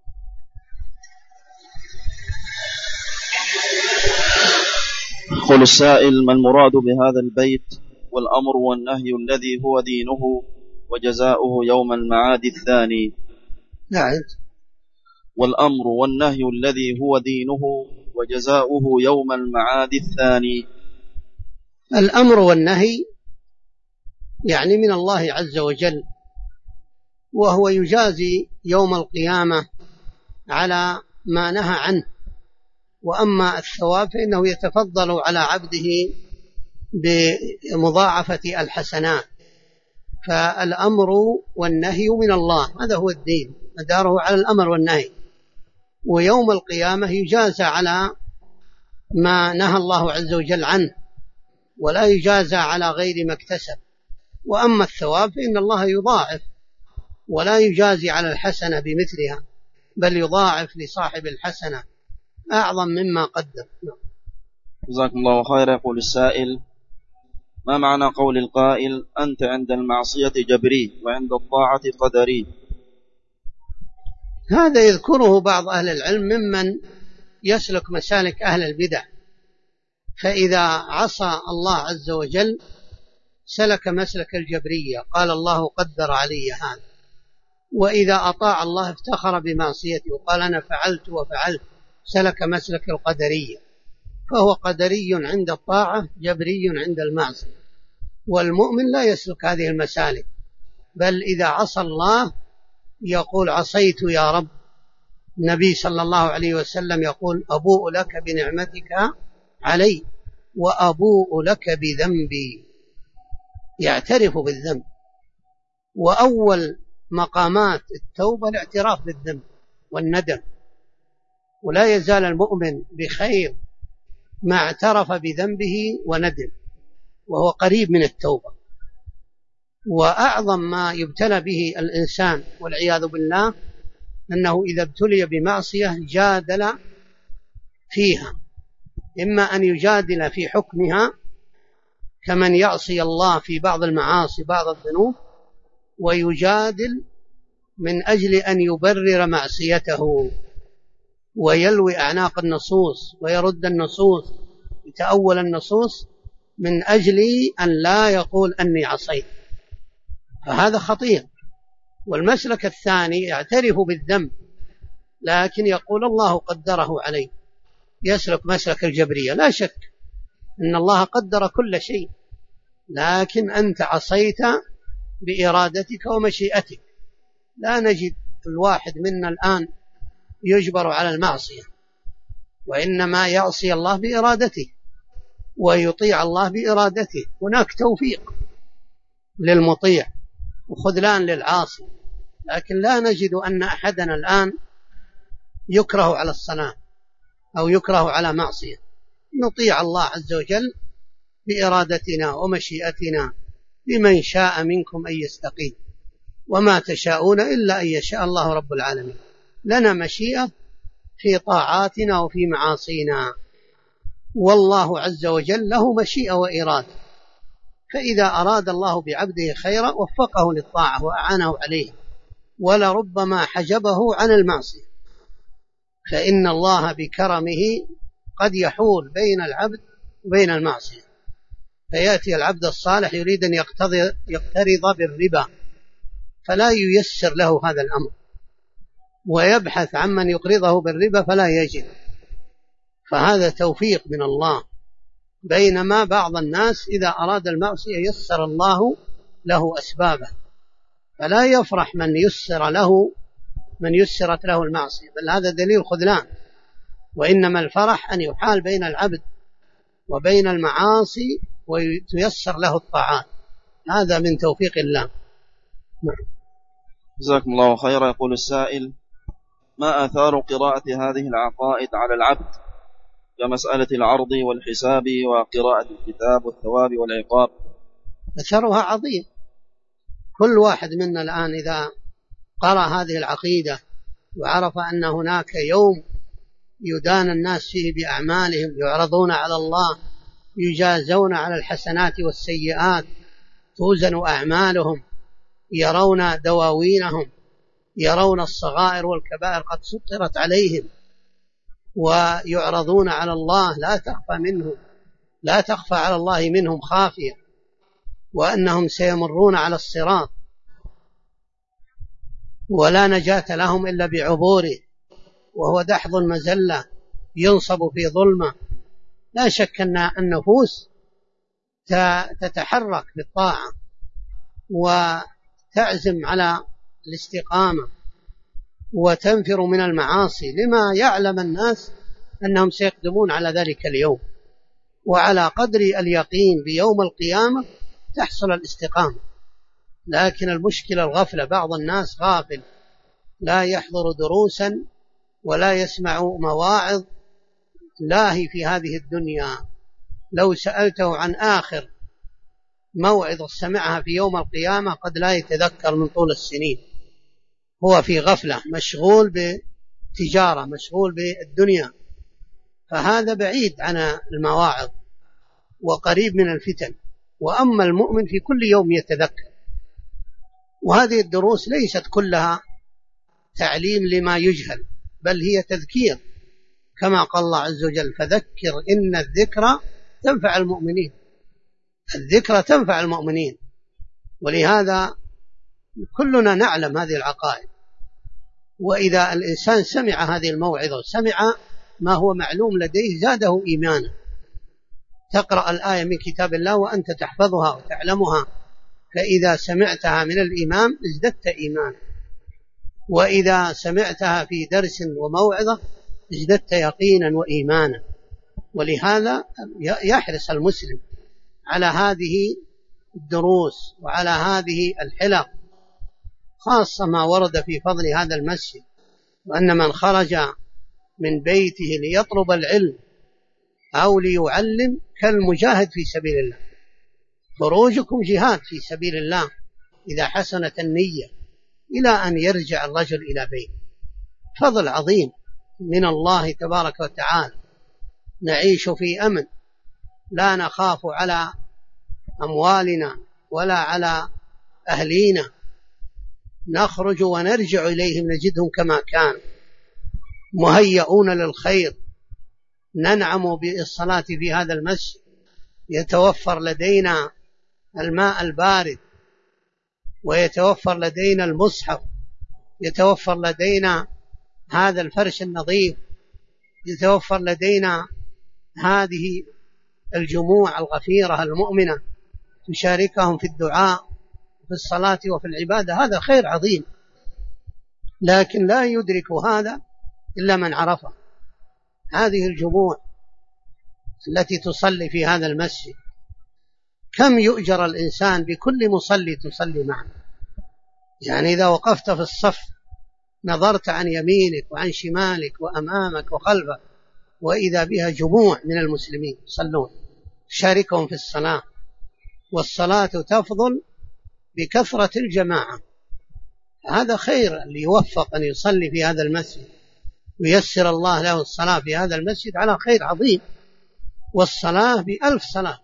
قل السائل: ما المراد بهذا البيت والأمر والنهي الذي هو دينه وجزاؤه يوم المعاد الثاني؟ نعم. والأمر والنهي الذي هو دينه وجزاؤه يوم المعاد الثاني. الأمر والنهي يعني من الله عز وجل، وهو يجازي يوم القيامة على ما نهى عنه. وأما الثواب فإنه يتفضل على عبده بمضاعفة الحسنات. فالأمر والنهي من الله، هذا هو الدين، مداره على الأمر والنهي. ويوم القيامة يجازى على ما نهى الله عز وجل عنه، ولا يجازى على غير ما اكتسب. وأما الثواب فإن الله يضاعف ولا يجازي على الحسنة بمثلها، بل يضاعف لصاحب الحسنة أعظم مما قدر. جزاكم الله خيرا. يقول السائل: ما معنى قول القائل أنت عند المعصية جبري وعند الطاعة قدري؟ هذا يذكره بعض أهل العلم ممن يسلك مسالك أهل البدع، فإذا عصى الله عز وجل سلك مسلك الجبرية، قال الله قدر علي هذا. وإذا أطاع الله افتخر بمعصيته وقال أنا فعلت وفعلت، سلك مسلك القدرية، فهو قدري عند الطاعة جبري عند المعصية. والمؤمن لا يسلك هذه المسالك، بل إذا عصى الله يقول عصيت يا رب. النبي صلى الله عليه وسلم يقول أبوء لك بنعمتك علي وأبوء لك بذنبي، يعترف بالذنب. وأول مقامات التوبة الاعتراف بالذنب والندم، ولا يزال المؤمن بخير ما اعترف بذنبه وندم، وهو قريب من التوبة. وأعظم ما يبتلى به الإنسان والعياذ بالله أنه إذا ابتلي بمعصية جادل فيها، إما أن يجادل في حكمها كمن يعصي الله في بعض المعاصي بعض الذنوب، ويجادل من أجل أن يبرر معصيته ويلوي أعناق النصوص ويرد النصوص، يتأول النصوص من أجل أن لا يقول أني عصيت، فهذا خطير. والمسلك الثاني يعترف بالذنب لكن يقول الله قدره علي، يسلك مسلك الجبرية. لا شك أن الله قدر كل شيء، لكن أنت عصيت بإرادتك ومشيئتك. لا نجد الواحد منا الآن يجبر على المعصية، وإنما يعصي الله بإرادته ويطيع الله بإرادته. هناك توفيق للمطيع وخذلان للعاصي، لكن لا نجد أن أحدنا الآن يكره على الصلاة أو يكره على معصية. نطيع الله عز وجل بإرادتنا ومشيئتنا، لمن شاء منكم أن يستقيم، وما تشاءون إلا أن يشاء الله رب العالمين. لنا مشيئة في طاعاتنا وفي معاصينا، والله عز وجل له مشيئة وإرادة، فإذا أراد الله بعبده خيرا وفقه للطاعة وأعانه عليه، ولربما حجبه عن المعصية، فإن الله بكرمه قد يحول بين العبد وبين المعصية، فيأتي العبد الصالح يريد أن يقترض بالربا فلا ييسر له هذا الأمر، ويبحث عمن يقرضه بالربا فلا يجد، فهذا توفيق من الله. بينما بعض الناس إذا أراد المعصية يسر الله له أسبابه، فلا يفرح من يسرت له المعصية، بل هذا دليل خذلان. وإنما الفرح أن يحال بين العبد وبين المعاصي ويتيسر له الطاعات، هذا من توفيق الله. جزاكم الله خيرا. يقول السائل: ما آثار قراءة هذه العقائد على العبد كمسألة العرض والحساب وقراءة الكتاب والثواب والعقاب؟ أثرها عظيم. كل واحد منا الآن إذا قرأ هذه العقيدة وعرف أن هناك يوم يدان الناس فيه بأعمالهم، يعرضون على الله، يجازون على الحسنات والسيئات، توزن أعمالهم، يرون دواوينهم، يرون الصغائر والكبائر قد سطرت عليهم، ويعرضون على الله لا تخفى على الله منهم خافية، وأنهم سيمرون على الصراط ولا نجاة لهم إلا بعبوره، وهو دحض المزلة ينصب في ظلمة. لا شك أن النفوس تتحرك بالطاعة وتعزم على الاستقامة وتنفر من المعاصي، لما يعلم الناس أنهم سيقدمون على ذلك اليوم، وعلى قدر اليقين بيوم القيامة تحصل الاستقامة. لكن المشكلة الغفلة، بعض الناس غافل لا يحضر دروسا ولا يسمع مواعظ، لاهي في هذه الدنيا. لو سألته عن آخر موعظة سمعها في يوم القيامة قد لا يتذكر من طول السنين، هو في غفلة، مشغول بتجارة، مشغول بالدنيا، فهذا بعيد عن المواعظ وقريب من الفتن. وأما المؤمن في كل يوم يتذكر، وهذه الدروس ليست كلها تعليم لما يجهل، بل هي تذكير، كما قال الله عز وجل: فذكر إن الذكرى تنفع المؤمنين. الذكرى تنفع المؤمنين، ولهذا كلنا نعلم هذه العقائد. وإذا الإنسان سمع هذه الموعظة وسمع ما هو معلوم لديه زاده إيمانا. تقرأ الآية من كتاب الله وأنت تحفظها وتعلمها، فإذا سمعتها من الإمام ازددت إيمانا، وإذا سمعتها في درس وموعظة ازددت يقينا وإيمانا. ولهذا يحرص المسلم على هذه الدروس وعلى هذه الحلق، خاصة ما ورد في فضل هذا المسجد، وأن من خرج من بيته ليطلب العلم أو ليعلم كالمجاهد في سبيل الله. خروجكم جهاد في سبيل الله إذا حسنت النية إلى أن يرجع الرجل إلى بيته. فضل عظيم من الله تبارك وتعالى، نعيش في أمن، لا نخاف على أموالنا ولا على أهلينا، نخرج ونرجع إليهم نجدهم كما كان مهيئون للخير. ننعم بالصلاة في هذا المسجد، يتوفر لدينا الماء البارد، ويتوفر لدينا المصحف، يتوفر لدينا هذا الفرش النظيف، يتوفر لدينا هذه الجموع الغفيرة المؤمنة تشاركهم في الدعاء في الصلاة وفي العبادة. هذا خير عظيم، لكن لا يدرك هذا إلا من عرفه. هذه الجموع التي تصلي في هذا المسجد، كم يؤجر الإنسان بكل مصلي تصلي معه؟ يعني إذا وقفت في الصف نظرت عن يمينك وعن شمالك وأمامك وخلفك، وإذا بها جموع من المسلمين يصلون، شاركهم في الصلاة. والصلاة تفضل بكثرة الجماعة. هذا خير اللي يوفق أن يصلي في هذا المسجد ويسر الله له الصلاة في هذا المسجد على خير عظيم. والصلاة ب1000 صلاة،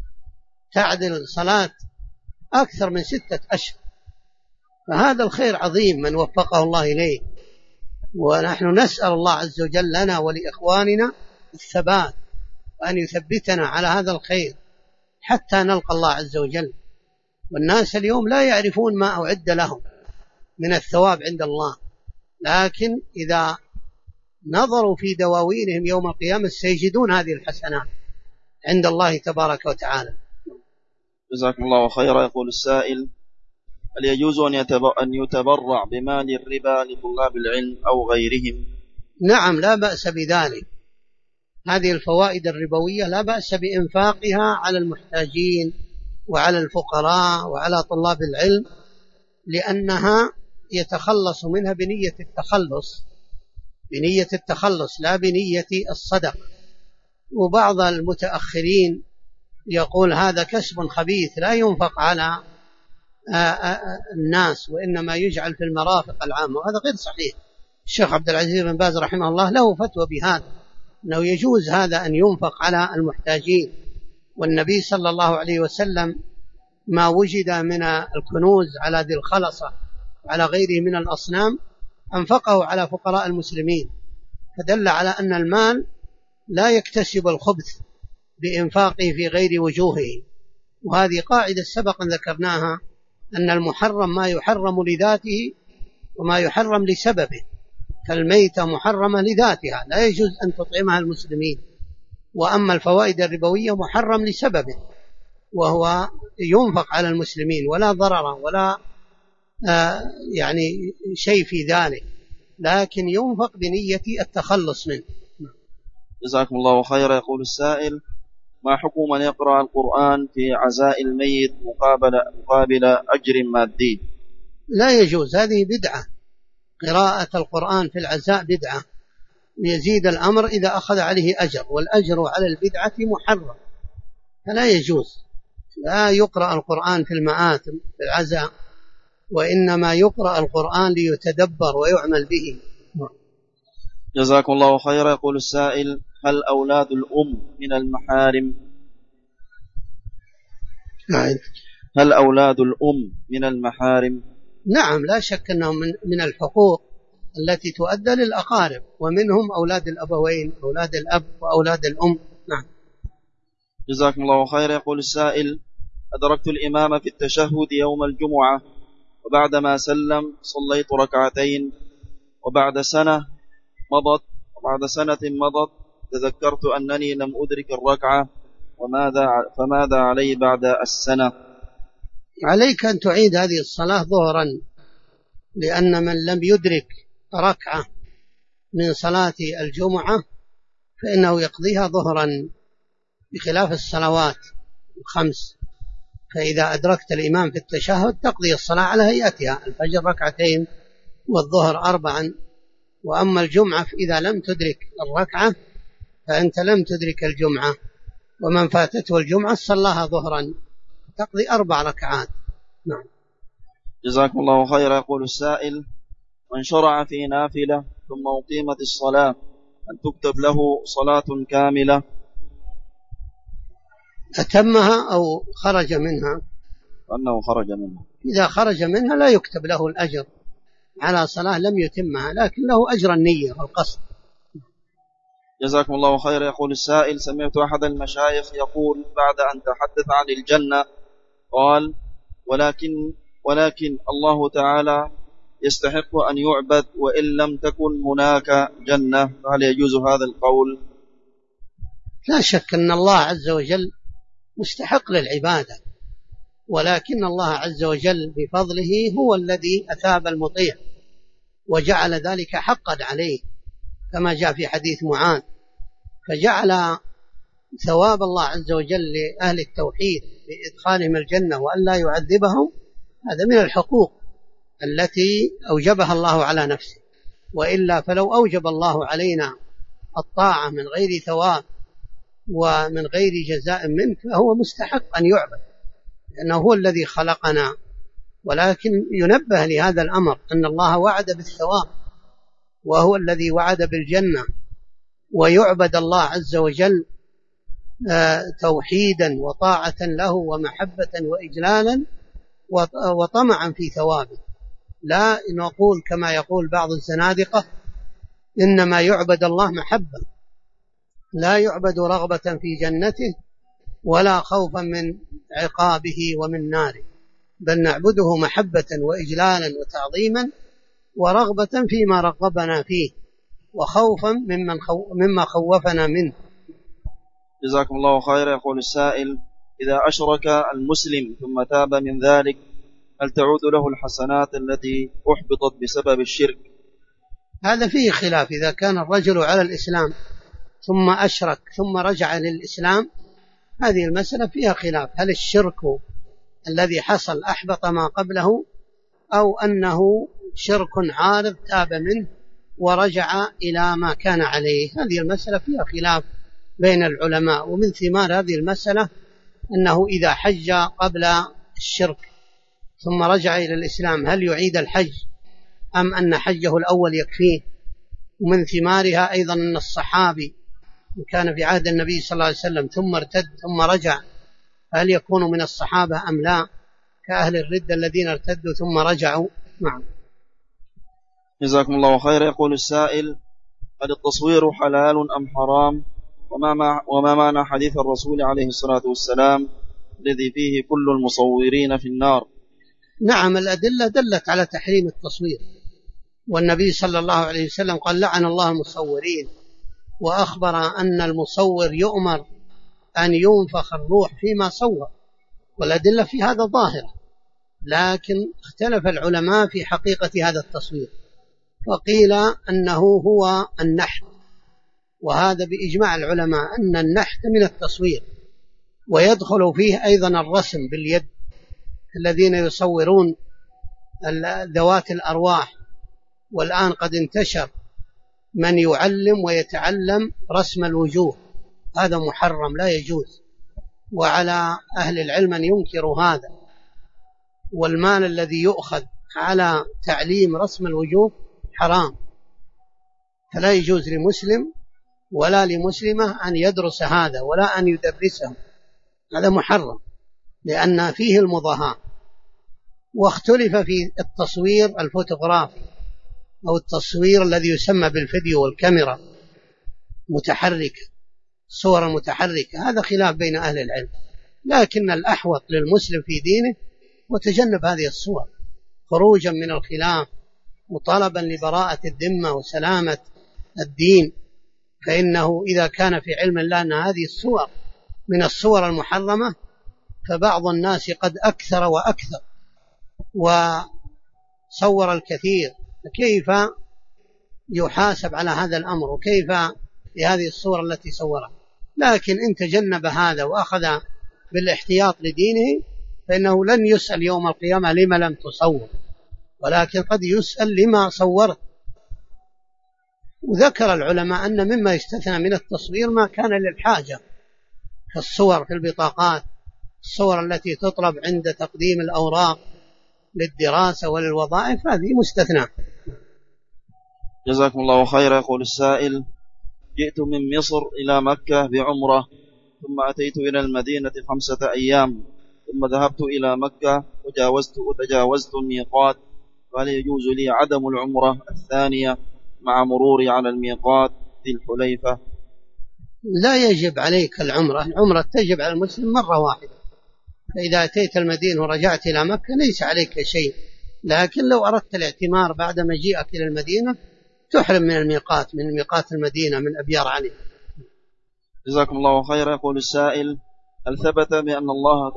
تعدل صلاة أكثر من 6 أشهر. فهذا الخير عظيم من وفقه الله إليه. ونحن نسأل الله عز وجل لنا ولإخواننا الثبات، وأن يثبتنا على هذا الخير حتى نلقى الله عز وجل. والناس اليوم لا يعرفون ما أعد لهم من الثواب عند الله، لكن إذا نظروا في دواوينهم يوم القيامة سيجدون هذه الحسنات عند الله تبارك وتعالى. جزاكم الله خيرا. يقول السائل: هل يجوز أن يتبرع بمال الربا لطلاب العلم أو غيرهم؟ نعم، لا بأس بذلك. هذه الفوائد الربوية لا بأس بإنفاقها على المحتاجين وعلى الفقراء وعلى طلاب العلم، لأنها يتخلص منها بنية التخلص لا بنية الصدق. وبعض المتأخرين يقول هذا كسب خبيث لا ينفق على الناس، وإنما يجعل في المرافق العامة، وهذا غير صحيح. الشيخ عبد العزيز بن باز رحمه الله له فتوى بهذا، أنه يجوز هذا أن ينفق على المحتاجين. والنبي صلى الله عليه وسلم ما وجد من الكنوز على ذي الخلصة وعلى غيره من الأصنام أنفقه على فقراء المسلمين، فدل على أن المال لا يكتسب الخبث بإنفاقه في غير وجوهه. وهذه قاعدة سبقا ذكرناها، أن المحرم ما يحرم لذاته وما يحرم لسببه. فالميتة محرمة لذاتها لا يجوز أن تطعمها المسلمين، وأما الفوائد الربوية محرم لسببه، وهو ينفق على المسلمين ولا ضرر ولا يعني شيء في ذلك، لكن ينفق بنية التخلص منه. جزاكم الله خيرا. يقول السائل: ما حكم من يقرأ القرآن في عزاء الميت مقابل أجر مادي؟ لا يجوز، هذه بدعة. قراءة القرآن في العزاء بدعة، يزيد الأمر إذا أخذ عليه أجر، والأجر على البدعة محرم، فلا يجوز. لا يقرأ القرآن في المآتم في العزاء، وإنما يقرأ القرآن ليتدبر ويعمل به. جزاكم الله خيرا. يقول السائل: هل أولاد الأم من المحارم؟ هل أولاد الأم من المحارم؟ نعم، لا شك أنهم من الحقوق التي تؤدى للأقارب، ومنهم أولاد الأبوين، أولاد الأب وأولاد الأم. نعم. جزاكم الله خيرا. يقول السائل: أدركت الإمام في التشهد يوم الجمعة، وبعدما سلم صليت ركعتين، وبعد سنة مضت تذكرت أنني لم أدرك الركعة، فماذا علي بعد السنة؟ عليك أن تعيد هذه الصلاة ظهرا، لأن من لم يدرك ركعة من صلاة الجمعة فإنه يقضيها ظهرا، بخلاف الصلوات الخمس. فإذا أدركت الإمام في التشهد تقضي الصلاة على هيئتها، الفجر ركعتين والظهر 4. وأما الجمعة إذا لم تدرك الركعة فأنت لم تدرك الجمعة، ومن فاتته الجمعة صلاها ظهرا تقضي 4 ركعات. نعم. جزاكم الله خيرا. يقول السائل: من شرع في نافلة ثم أقيمت الصلاة أن تكتب له صلاة كاملة؟ أتمها أو خرج منها؟ أنه خرج منها. إذا خرج منها لا يكتب له الأجر على صلاة لم يتمها، لكن له أجر النية والقصد. جزاكم الله خيرا. يقول السائل: سمعت أحد المشايخ يقول بعد أن تحدث عن الجنة قال: ولكن الله تعالى يستحق أن يعبد وإن لم تكن هناك جنة، فهل يجوز هذا القول؟ لا شك أن الله عز وجل مستحق للعبادة، ولكن الله عز وجل بفضله هو الذي أثاب المطيع وجعل ذلك حقا عليه، كما جاء في حديث معاذ، فجعل ثواب الله عز وجل لأهل التوحيد بإدخالهم الجنة وأن لا يعذبهم. هذا من الحقوق التي أوجبها الله على نفسه، وإلا فلو أوجب الله علينا الطاعة من غير ثواب ومن غير جزاء منه فهو مستحق أن يعبد، لأنه هو الذي خلقنا. ولكن ينبه لهذا الأمر أن الله وعد بالثواب، وهو الذي وعد بالجنة، ويعبد الله عز وجل توحيدا وطاعة له ومحبة وإجلالا وطمعا في ثوابه، لا نقول كما يقول بعض الزنادقة إنما يعبد الله محبة، لا يعبد رغبة في جنته ولا خوفا من عقابه ومن ناره، بل نعبده محبة وإجلالا وتعظيما ورغبة فيما رغبنا فيه وخوفا مما خوفنا منه. جزاكم الله خيرا. يقول السائل: إذا أشرك المسلم ثم تاب من ذلك هل تعود له الحسنات التي أحبطت بسبب الشرك؟ هذا فيه خلاف. إذا كان الرجل على الإسلام ثم أشرك ثم رجع للإسلام هذه المسألة فيها خلاف، هل الشرك الذي حصل أحبط ما قبله أو أنه شرك عارض تاب منه ورجع إلى ما كان عليه. هذه المسألة فيها خلاف بين العلماء، ومن ثمار هذه المسألة أنه إذا حج قبل الشرك ثم رجع إلى الإسلام هل يعيد الحج أم أن حجه الأول يكفيه. ومن ثمارها أيضا أن الصحابي كان في عهد النبي صلى الله عليه وسلم ثم ارتد ثم رجع هل يكون من الصحابة أم لا، كأهل الردة الذين ارتدوا ثم رجعوا. نعم. جزاكم الله خير. يقول السائل: هل التصوير حلال أم حرام؟ وما معنى حديث الرسول عليه الصلاة والسلام الذي فيه كل المصورين في النار؟ نعم، الأدلة دلت على تحريم التصوير، والنبي صلى الله عليه وسلم قال: لعن الله المصورين، وأخبر أن المصور يؤمر أن ينفخ الروح فيما صور، والأدلة في هذا ظاهرة، لكن اختلف العلماء في حقيقة هذا التصوير، فقيل أنه هو النحت، وهذا بإجماع العلماء أن النحت من التصوير، ويدخل فيه أيضا الرسم باليد الذين يصورون ذوات الأرواح، والآن قد انتشر من يعلم ويتعلم رسم الوجوه، هذا محرم لا يجوز، وعلى أهل العلم أن ينكروا هذا. والمال الذي يؤخذ على تعليم رسم الوجوه حرام، فلا يجوز لمسلم ولا لمسلمة أن يدرس هذا ولا أن يدرسه، هذا محرم لأن فيه المضاهاة. واختلف في التصوير الفوتوغرافي أو التصوير الذي يسمى بالفيديو والكاميرا متحركة، الصور المتحركة، هذا خلاف بين أهل العلم، لكن الأحوط للمسلم في دينه وتجنب هذه الصور خروجا من الخلاف وطلبا لبراءة الذمة وسلامة الدين، فإنه إذا كان في علم الله أن هذه الصور من الصور المحرمة فبعض الناس قد أكثر وأكثر وصور الكثير، فكيف يحاسب على هذا الأمر وكيف لهذه الصور التي صورها؟ لكن إن تجنب هذا وأخذ بالاحتياط لدينه فإنه لن يسأل يوم القيامة لما لم تصور، ولكن قد يسأل لما صورت. وذكر العلماء أن مما يستثنى من التصوير ما كان للحاجة كالصور في البطاقات، الصور التي تطلب عند تقديم الأوراق للدراسة وللوظائف، هذه مستثنى. جزاكم الله خيرا. يقول السائل: جئت من مصر إلى مكة بعمرة، ثم أتيت إلى المدينة 5 أيام، ثم ذهبت إلى مكة وتجاوزت الميقات، فهل يجوز لي عدم العمرة الثانية مع مروري على الميقات ذي الحليفة؟ لا يجب عليك العمرة تجب على المسلم مرة واحدة، فإذا أتيت المدينة ورجعت إلى مكة ليس عليك شيء، لكن لو أردت الاعتمار بعد مجيئك إلى المدينة تحرم من الميقات، من ميقات المدينة من أبيار علي. جزاكم الله خيرا. يقول السائل: هل ثبت بأن الله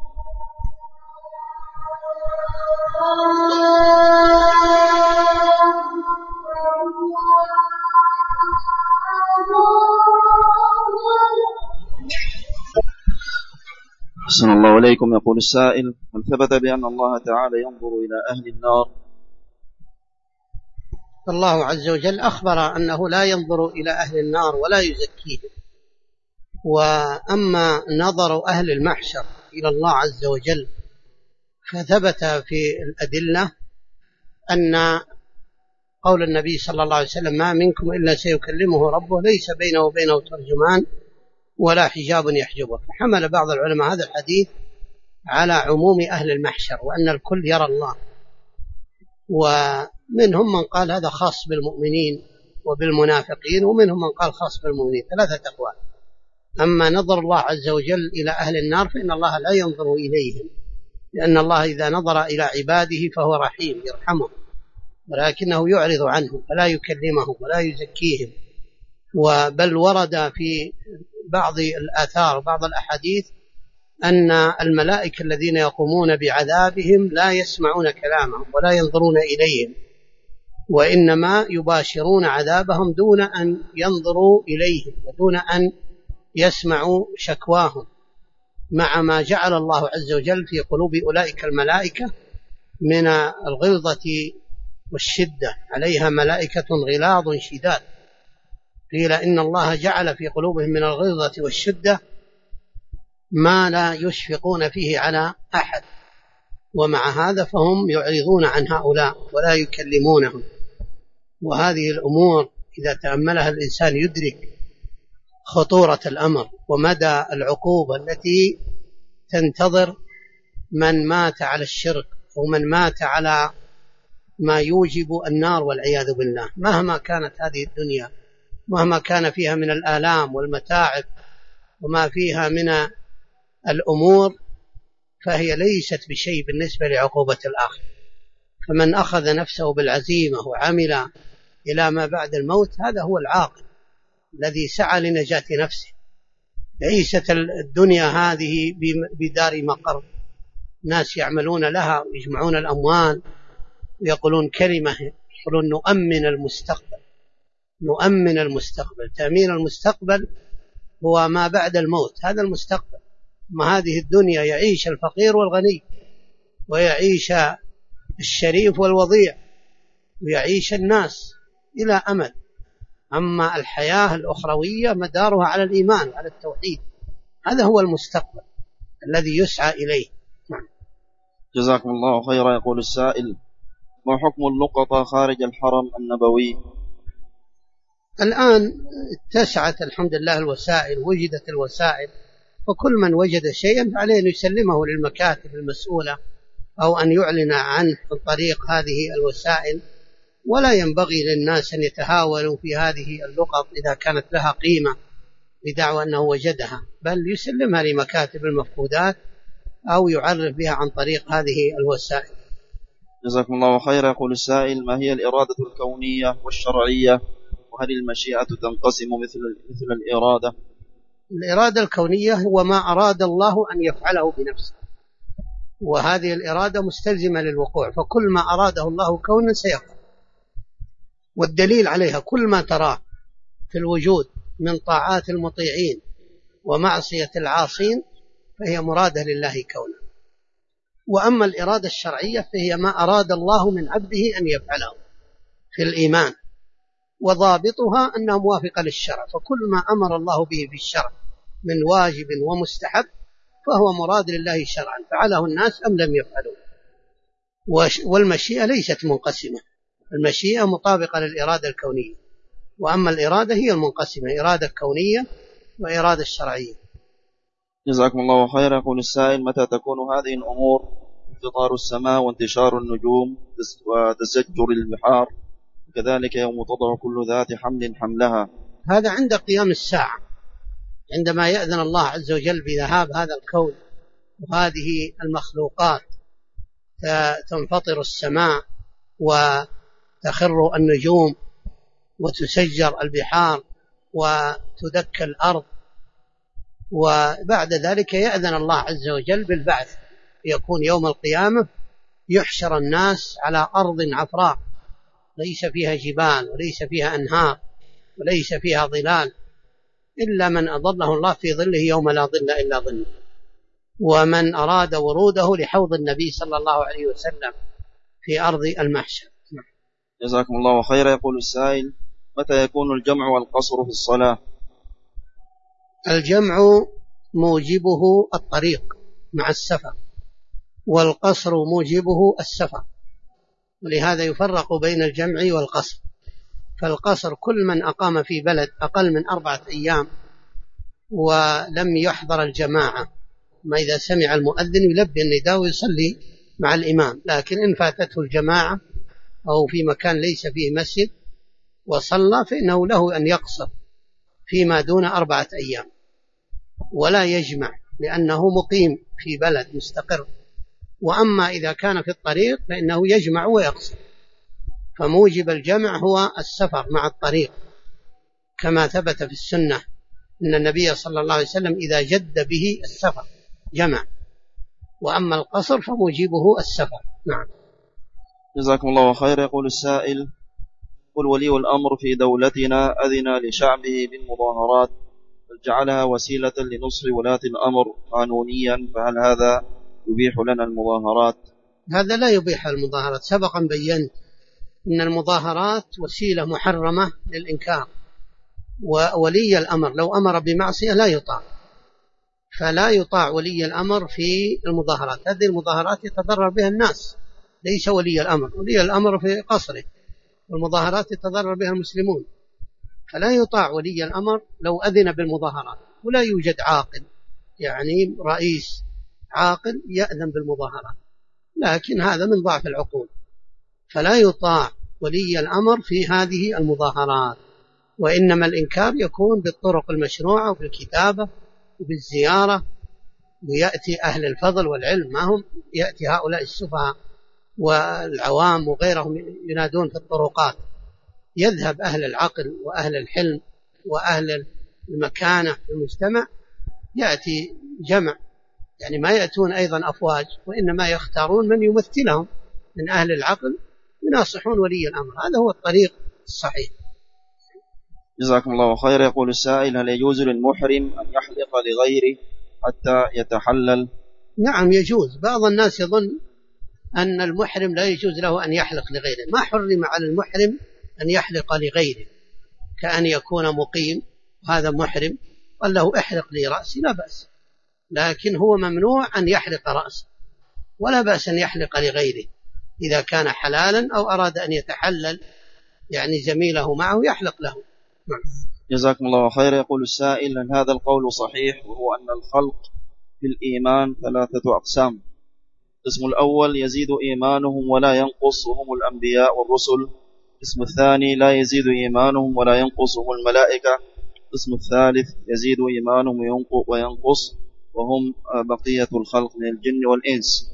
أحسن الله إليكم. يقول السائل: هل ثبت بأن الله تعالى ينظر إلى أهل النار؟ الله عز وجل أخبر أنه لا ينظر إلى أهل النار ولا يزكيهم، وأما نظر أهل المحشر إلى الله عز وجل فثبت في الأدلة أن قول النبي صلى الله عليه وسلم: ما منكم إلا سيكلمه ربه ليس بينه وبينه ترجمان ولا حجاب يحجبه، فحمل بعض العلماء هذا الحديث على عموم أهل المحشر وأن الكل يرى الله، ومنهم من قال هذا خاص بالمؤمنين وبالمنافقين، ومنهم من قال خاص بالمؤمنين، 3 أقوال. أما نظر الله عز وجل إلى أهل النار فإن الله لا ينظر إليهم، لأن الله إذا نظر إلى عباده فهو رحيم يرحمهم، ولكنه يعرض عنهم فلا يكلمهم ولا يزكيهم. بل ورد في بعض الآثار بعض الأحاديث أن الملائكة الذين يقومون بعذابهم لا يسمعون كلامهم ولا ينظرون إليهم، وإنما يباشرون عذابهم دون أن ينظروا إليهم ودون أن يسمعوا شكواهم، مع ما جعل الله عز وجل في قلوب أولئك الملائكة من الغلظة والشدة، عليها ملائكة غلاظ شداد، قيل إن الله جعل في قلوبهم من الغلظة والشدة ما لا يشفقون فيه على أحد، ومع هذا فهم يعرضون عن هؤلاء ولا يكلمونهم. وهذه الأمور إذا تأملها الإنسان يدرك خطورة الأمر ومدى العقوبة التي تنتظر من مات على الشرك ومن مات على ما يوجب النار والعياذ بالله. مهما كانت هذه الدنيا، مهما كان فيها من الآلام والمتاعب وما فيها من الأمور، فهي ليست بشيء بالنسبة لعقوبة الآخرة. فمن أخذ نفسه بالعزيمة وعمل إلى ما بعد الموت هذا هو العاقل الذي سعى لنجاة نفسه. ليست الدنيا هذه بدار مقر، ناس يعملون لها ويجمعون الأموال ويقولون كلمة، يقولون نؤمن المستقبل. نؤمن المستقبل، تأمين المستقبل هو ما بعد الموت، هذا المستقبل. ما هذه الدنيا يعيش الفقير والغني، ويعيش الشريف والوضيع، ويعيش الناس إلى أمد. أما الحياة الأخروية مدارها على الإيمان وعلى التوحيد، هذا هو المستقبل الذي يسعى إليه. جزاكم الله خيرا. يقول السائل: ما حكم اللقطة خارج الحرم النبوي؟ الآن اتسعت الحمد لله الوسائل، وجدت الوسائل، وكل من وجد شيئا عليه أن يسلمه للمكاتب المسؤولة أو أن يعلن عنه عن طريق هذه الوسائل. ولا ينبغي للناس أن يتهاونوا في هذه اللقط إذا كانت لها قيمة بدعوى أنه وجدها، بل يسلمها لمكاتب المفقودات أو يعرف بها عن طريق هذه الوسائل. جزاكم الله خيرا. يقول السائل: ما هي الإرادة الكونية والشرعية، وهل المشيئة تنقسم مثل الإرادة؟ الإرادة الكونية هو ما أراد الله أن يفعله بنفسه، وهذه الإرادة مستلزمة للوقوع، فكل ما أراده الله كونا سيقع. والدليل عليها كل ما تراه في الوجود من طاعات المطيعين ومعصية العاصين فهي مرادة لله كونا. وأما الإرادة الشرعية فهي ما أراد الله من عبده أن يفعله في الإيمان، وضابطها أنها موافقة للشرع، فكل ما أمر الله به في الشرع من واجب ومستحب فهو مراد لله شرعا، فعله الناس أم لم يفعلوا. والمشيئة ليست منقسمة، المشيئة مطابقة للإرادة الكونية، وأما الإرادة هي المنقسمة، إرادة كونية وإرادة شرعية. جزاكم الله خيرا. يقول السائل: متى تكون هذه الأمور؟ انفطار السماء وانتشار النجوم وتسجر البحار، وكذلك يوم تضع كل ذات حمل حملها. هذا عند قيام الساعة، عندما يأذن الله عز وجل بذهاب هذا الكون وهذه المخلوقات، تنفطر السماء وتخر النجوم وتسجر البحار وتدك الأرض، وبعد ذلك يأذن الله عز وجل بالبعث، يكون يوم القيامة يحشر الناس على أرض عفراء ليس فيها جبال وليس فيها أنهار وليس فيها ظلال إلا من أظله الله في ظله يوم لا ظل إلا ظله، ومن أراد وروده لحوض النبي صلى الله عليه وسلم في أرض المحشر. جزاكم الله خيرا. يقول السائل: متى يكون الجمع والقصر في الصلاة؟ الجمع موجبه الطريق مع السفر، والقصر موجبه السفر، ولهذا يفرق بين الجمع والقصر. فالقصر كل من أقام في بلد أقل من 4 أيام ولم يحضر الجماعة، ما إذا سمع المؤذن يلبي النداء ويصلي مع الإمام، لكن إن فاتته الجماعة أو في مكان ليس فيه مسجد وصلى فإنه له أن يقصر فيما دون 4 أيام ولا يجمع لأنه مقيم في بلد مستقر. وأما إذا كان في الطريق فإنه يجمع ويقصر، فموجب الجمع هو السفر مع الطريق، كما ثبت في السنة أن النبي صلى الله عليه وسلم إذا جد به السفر جمع، وأما القصر فموجبه السفر. نعم. جزاكم الله خير. يقول السائل: قل ولي الأمر في دولتنا أذن لشعبه بالمظاهرات فجعلها وسيلة لنصر ولاة الأمر قانونيا، فهل هذا يبيح لنا المظاهرات؟ هذا لا يبيح المظاهرات، سبقا بينت أن المظاهرات وسيلة محرمة للإنكار، وولي الأمر لو أمر بمعصية لا يطاع، فلا يطاع ولي الأمر في المظاهرات. هذه المظاهرات يتضرر بها الناس، ليس ولي الأمر، ولي الأمر في قصره، والمظاهرات يتضرر بها المسلمون، فلا يطاع ولي الأمر لو أذن بالمظاهرات. ولا يوجد عاقل، يعني رئيس عاقل يأذن بالمظاهرات، لكن هذا من ضعف العقول، فلا يطاع ولي الأمر في هذه المظاهرات. وإنما الإنكار يكون بالطرق المشروعة وبالكتابة وبالزيارة، ويأتي أهل الفضل والعلم، ما هم يأتي هؤلاء السفهاء والعوام وغيرهم ينادون في الطرقات. يذهب أهل العقل وأهل الحلم وأهل المكانة في المجتمع، يأتي جمع، يعني ما يأتون أيضا أفواج، وإنما يختارون من يمثلهم من أهل العقل يناصحون ولي الأمر. هذا هو الطريق الصحيح. جزاكم الله خير. يقول السائل: هل يجوز للمحرم أن يحلق لغيره حتى يتحلل؟ نعم يجوز. بعض الناس يظن أن المحرم لا يجوز له أن يحلق لغيره. ما حرم على المحرم أن يحلق لغيره، كأن يكون مقيم هذا محرم قال له احلق لي رأسي، لا بأس، لكن هو ممنوع أن يحلق رأسه، ولا بأس أن يحلق لغيره إذا كان حلالا أو أراد أن يتحلل يعني زميله معه يحلق له. جزاكم الله خير. يقول السائل: هل هذا القول صحيح، وهو أن الخلق في الإيمان 3 أقسام؟ القسم الأول يزيد إيمانهم ولا ينقص، وهم الأنبياء والرسل. القسم الثاني لا يزيد إيمانهم ولا ينقص، وهم الملائكة. القسم الثالث يزيد إيمانهم وينقص، وهم بقية الخلق من الجن والإنس.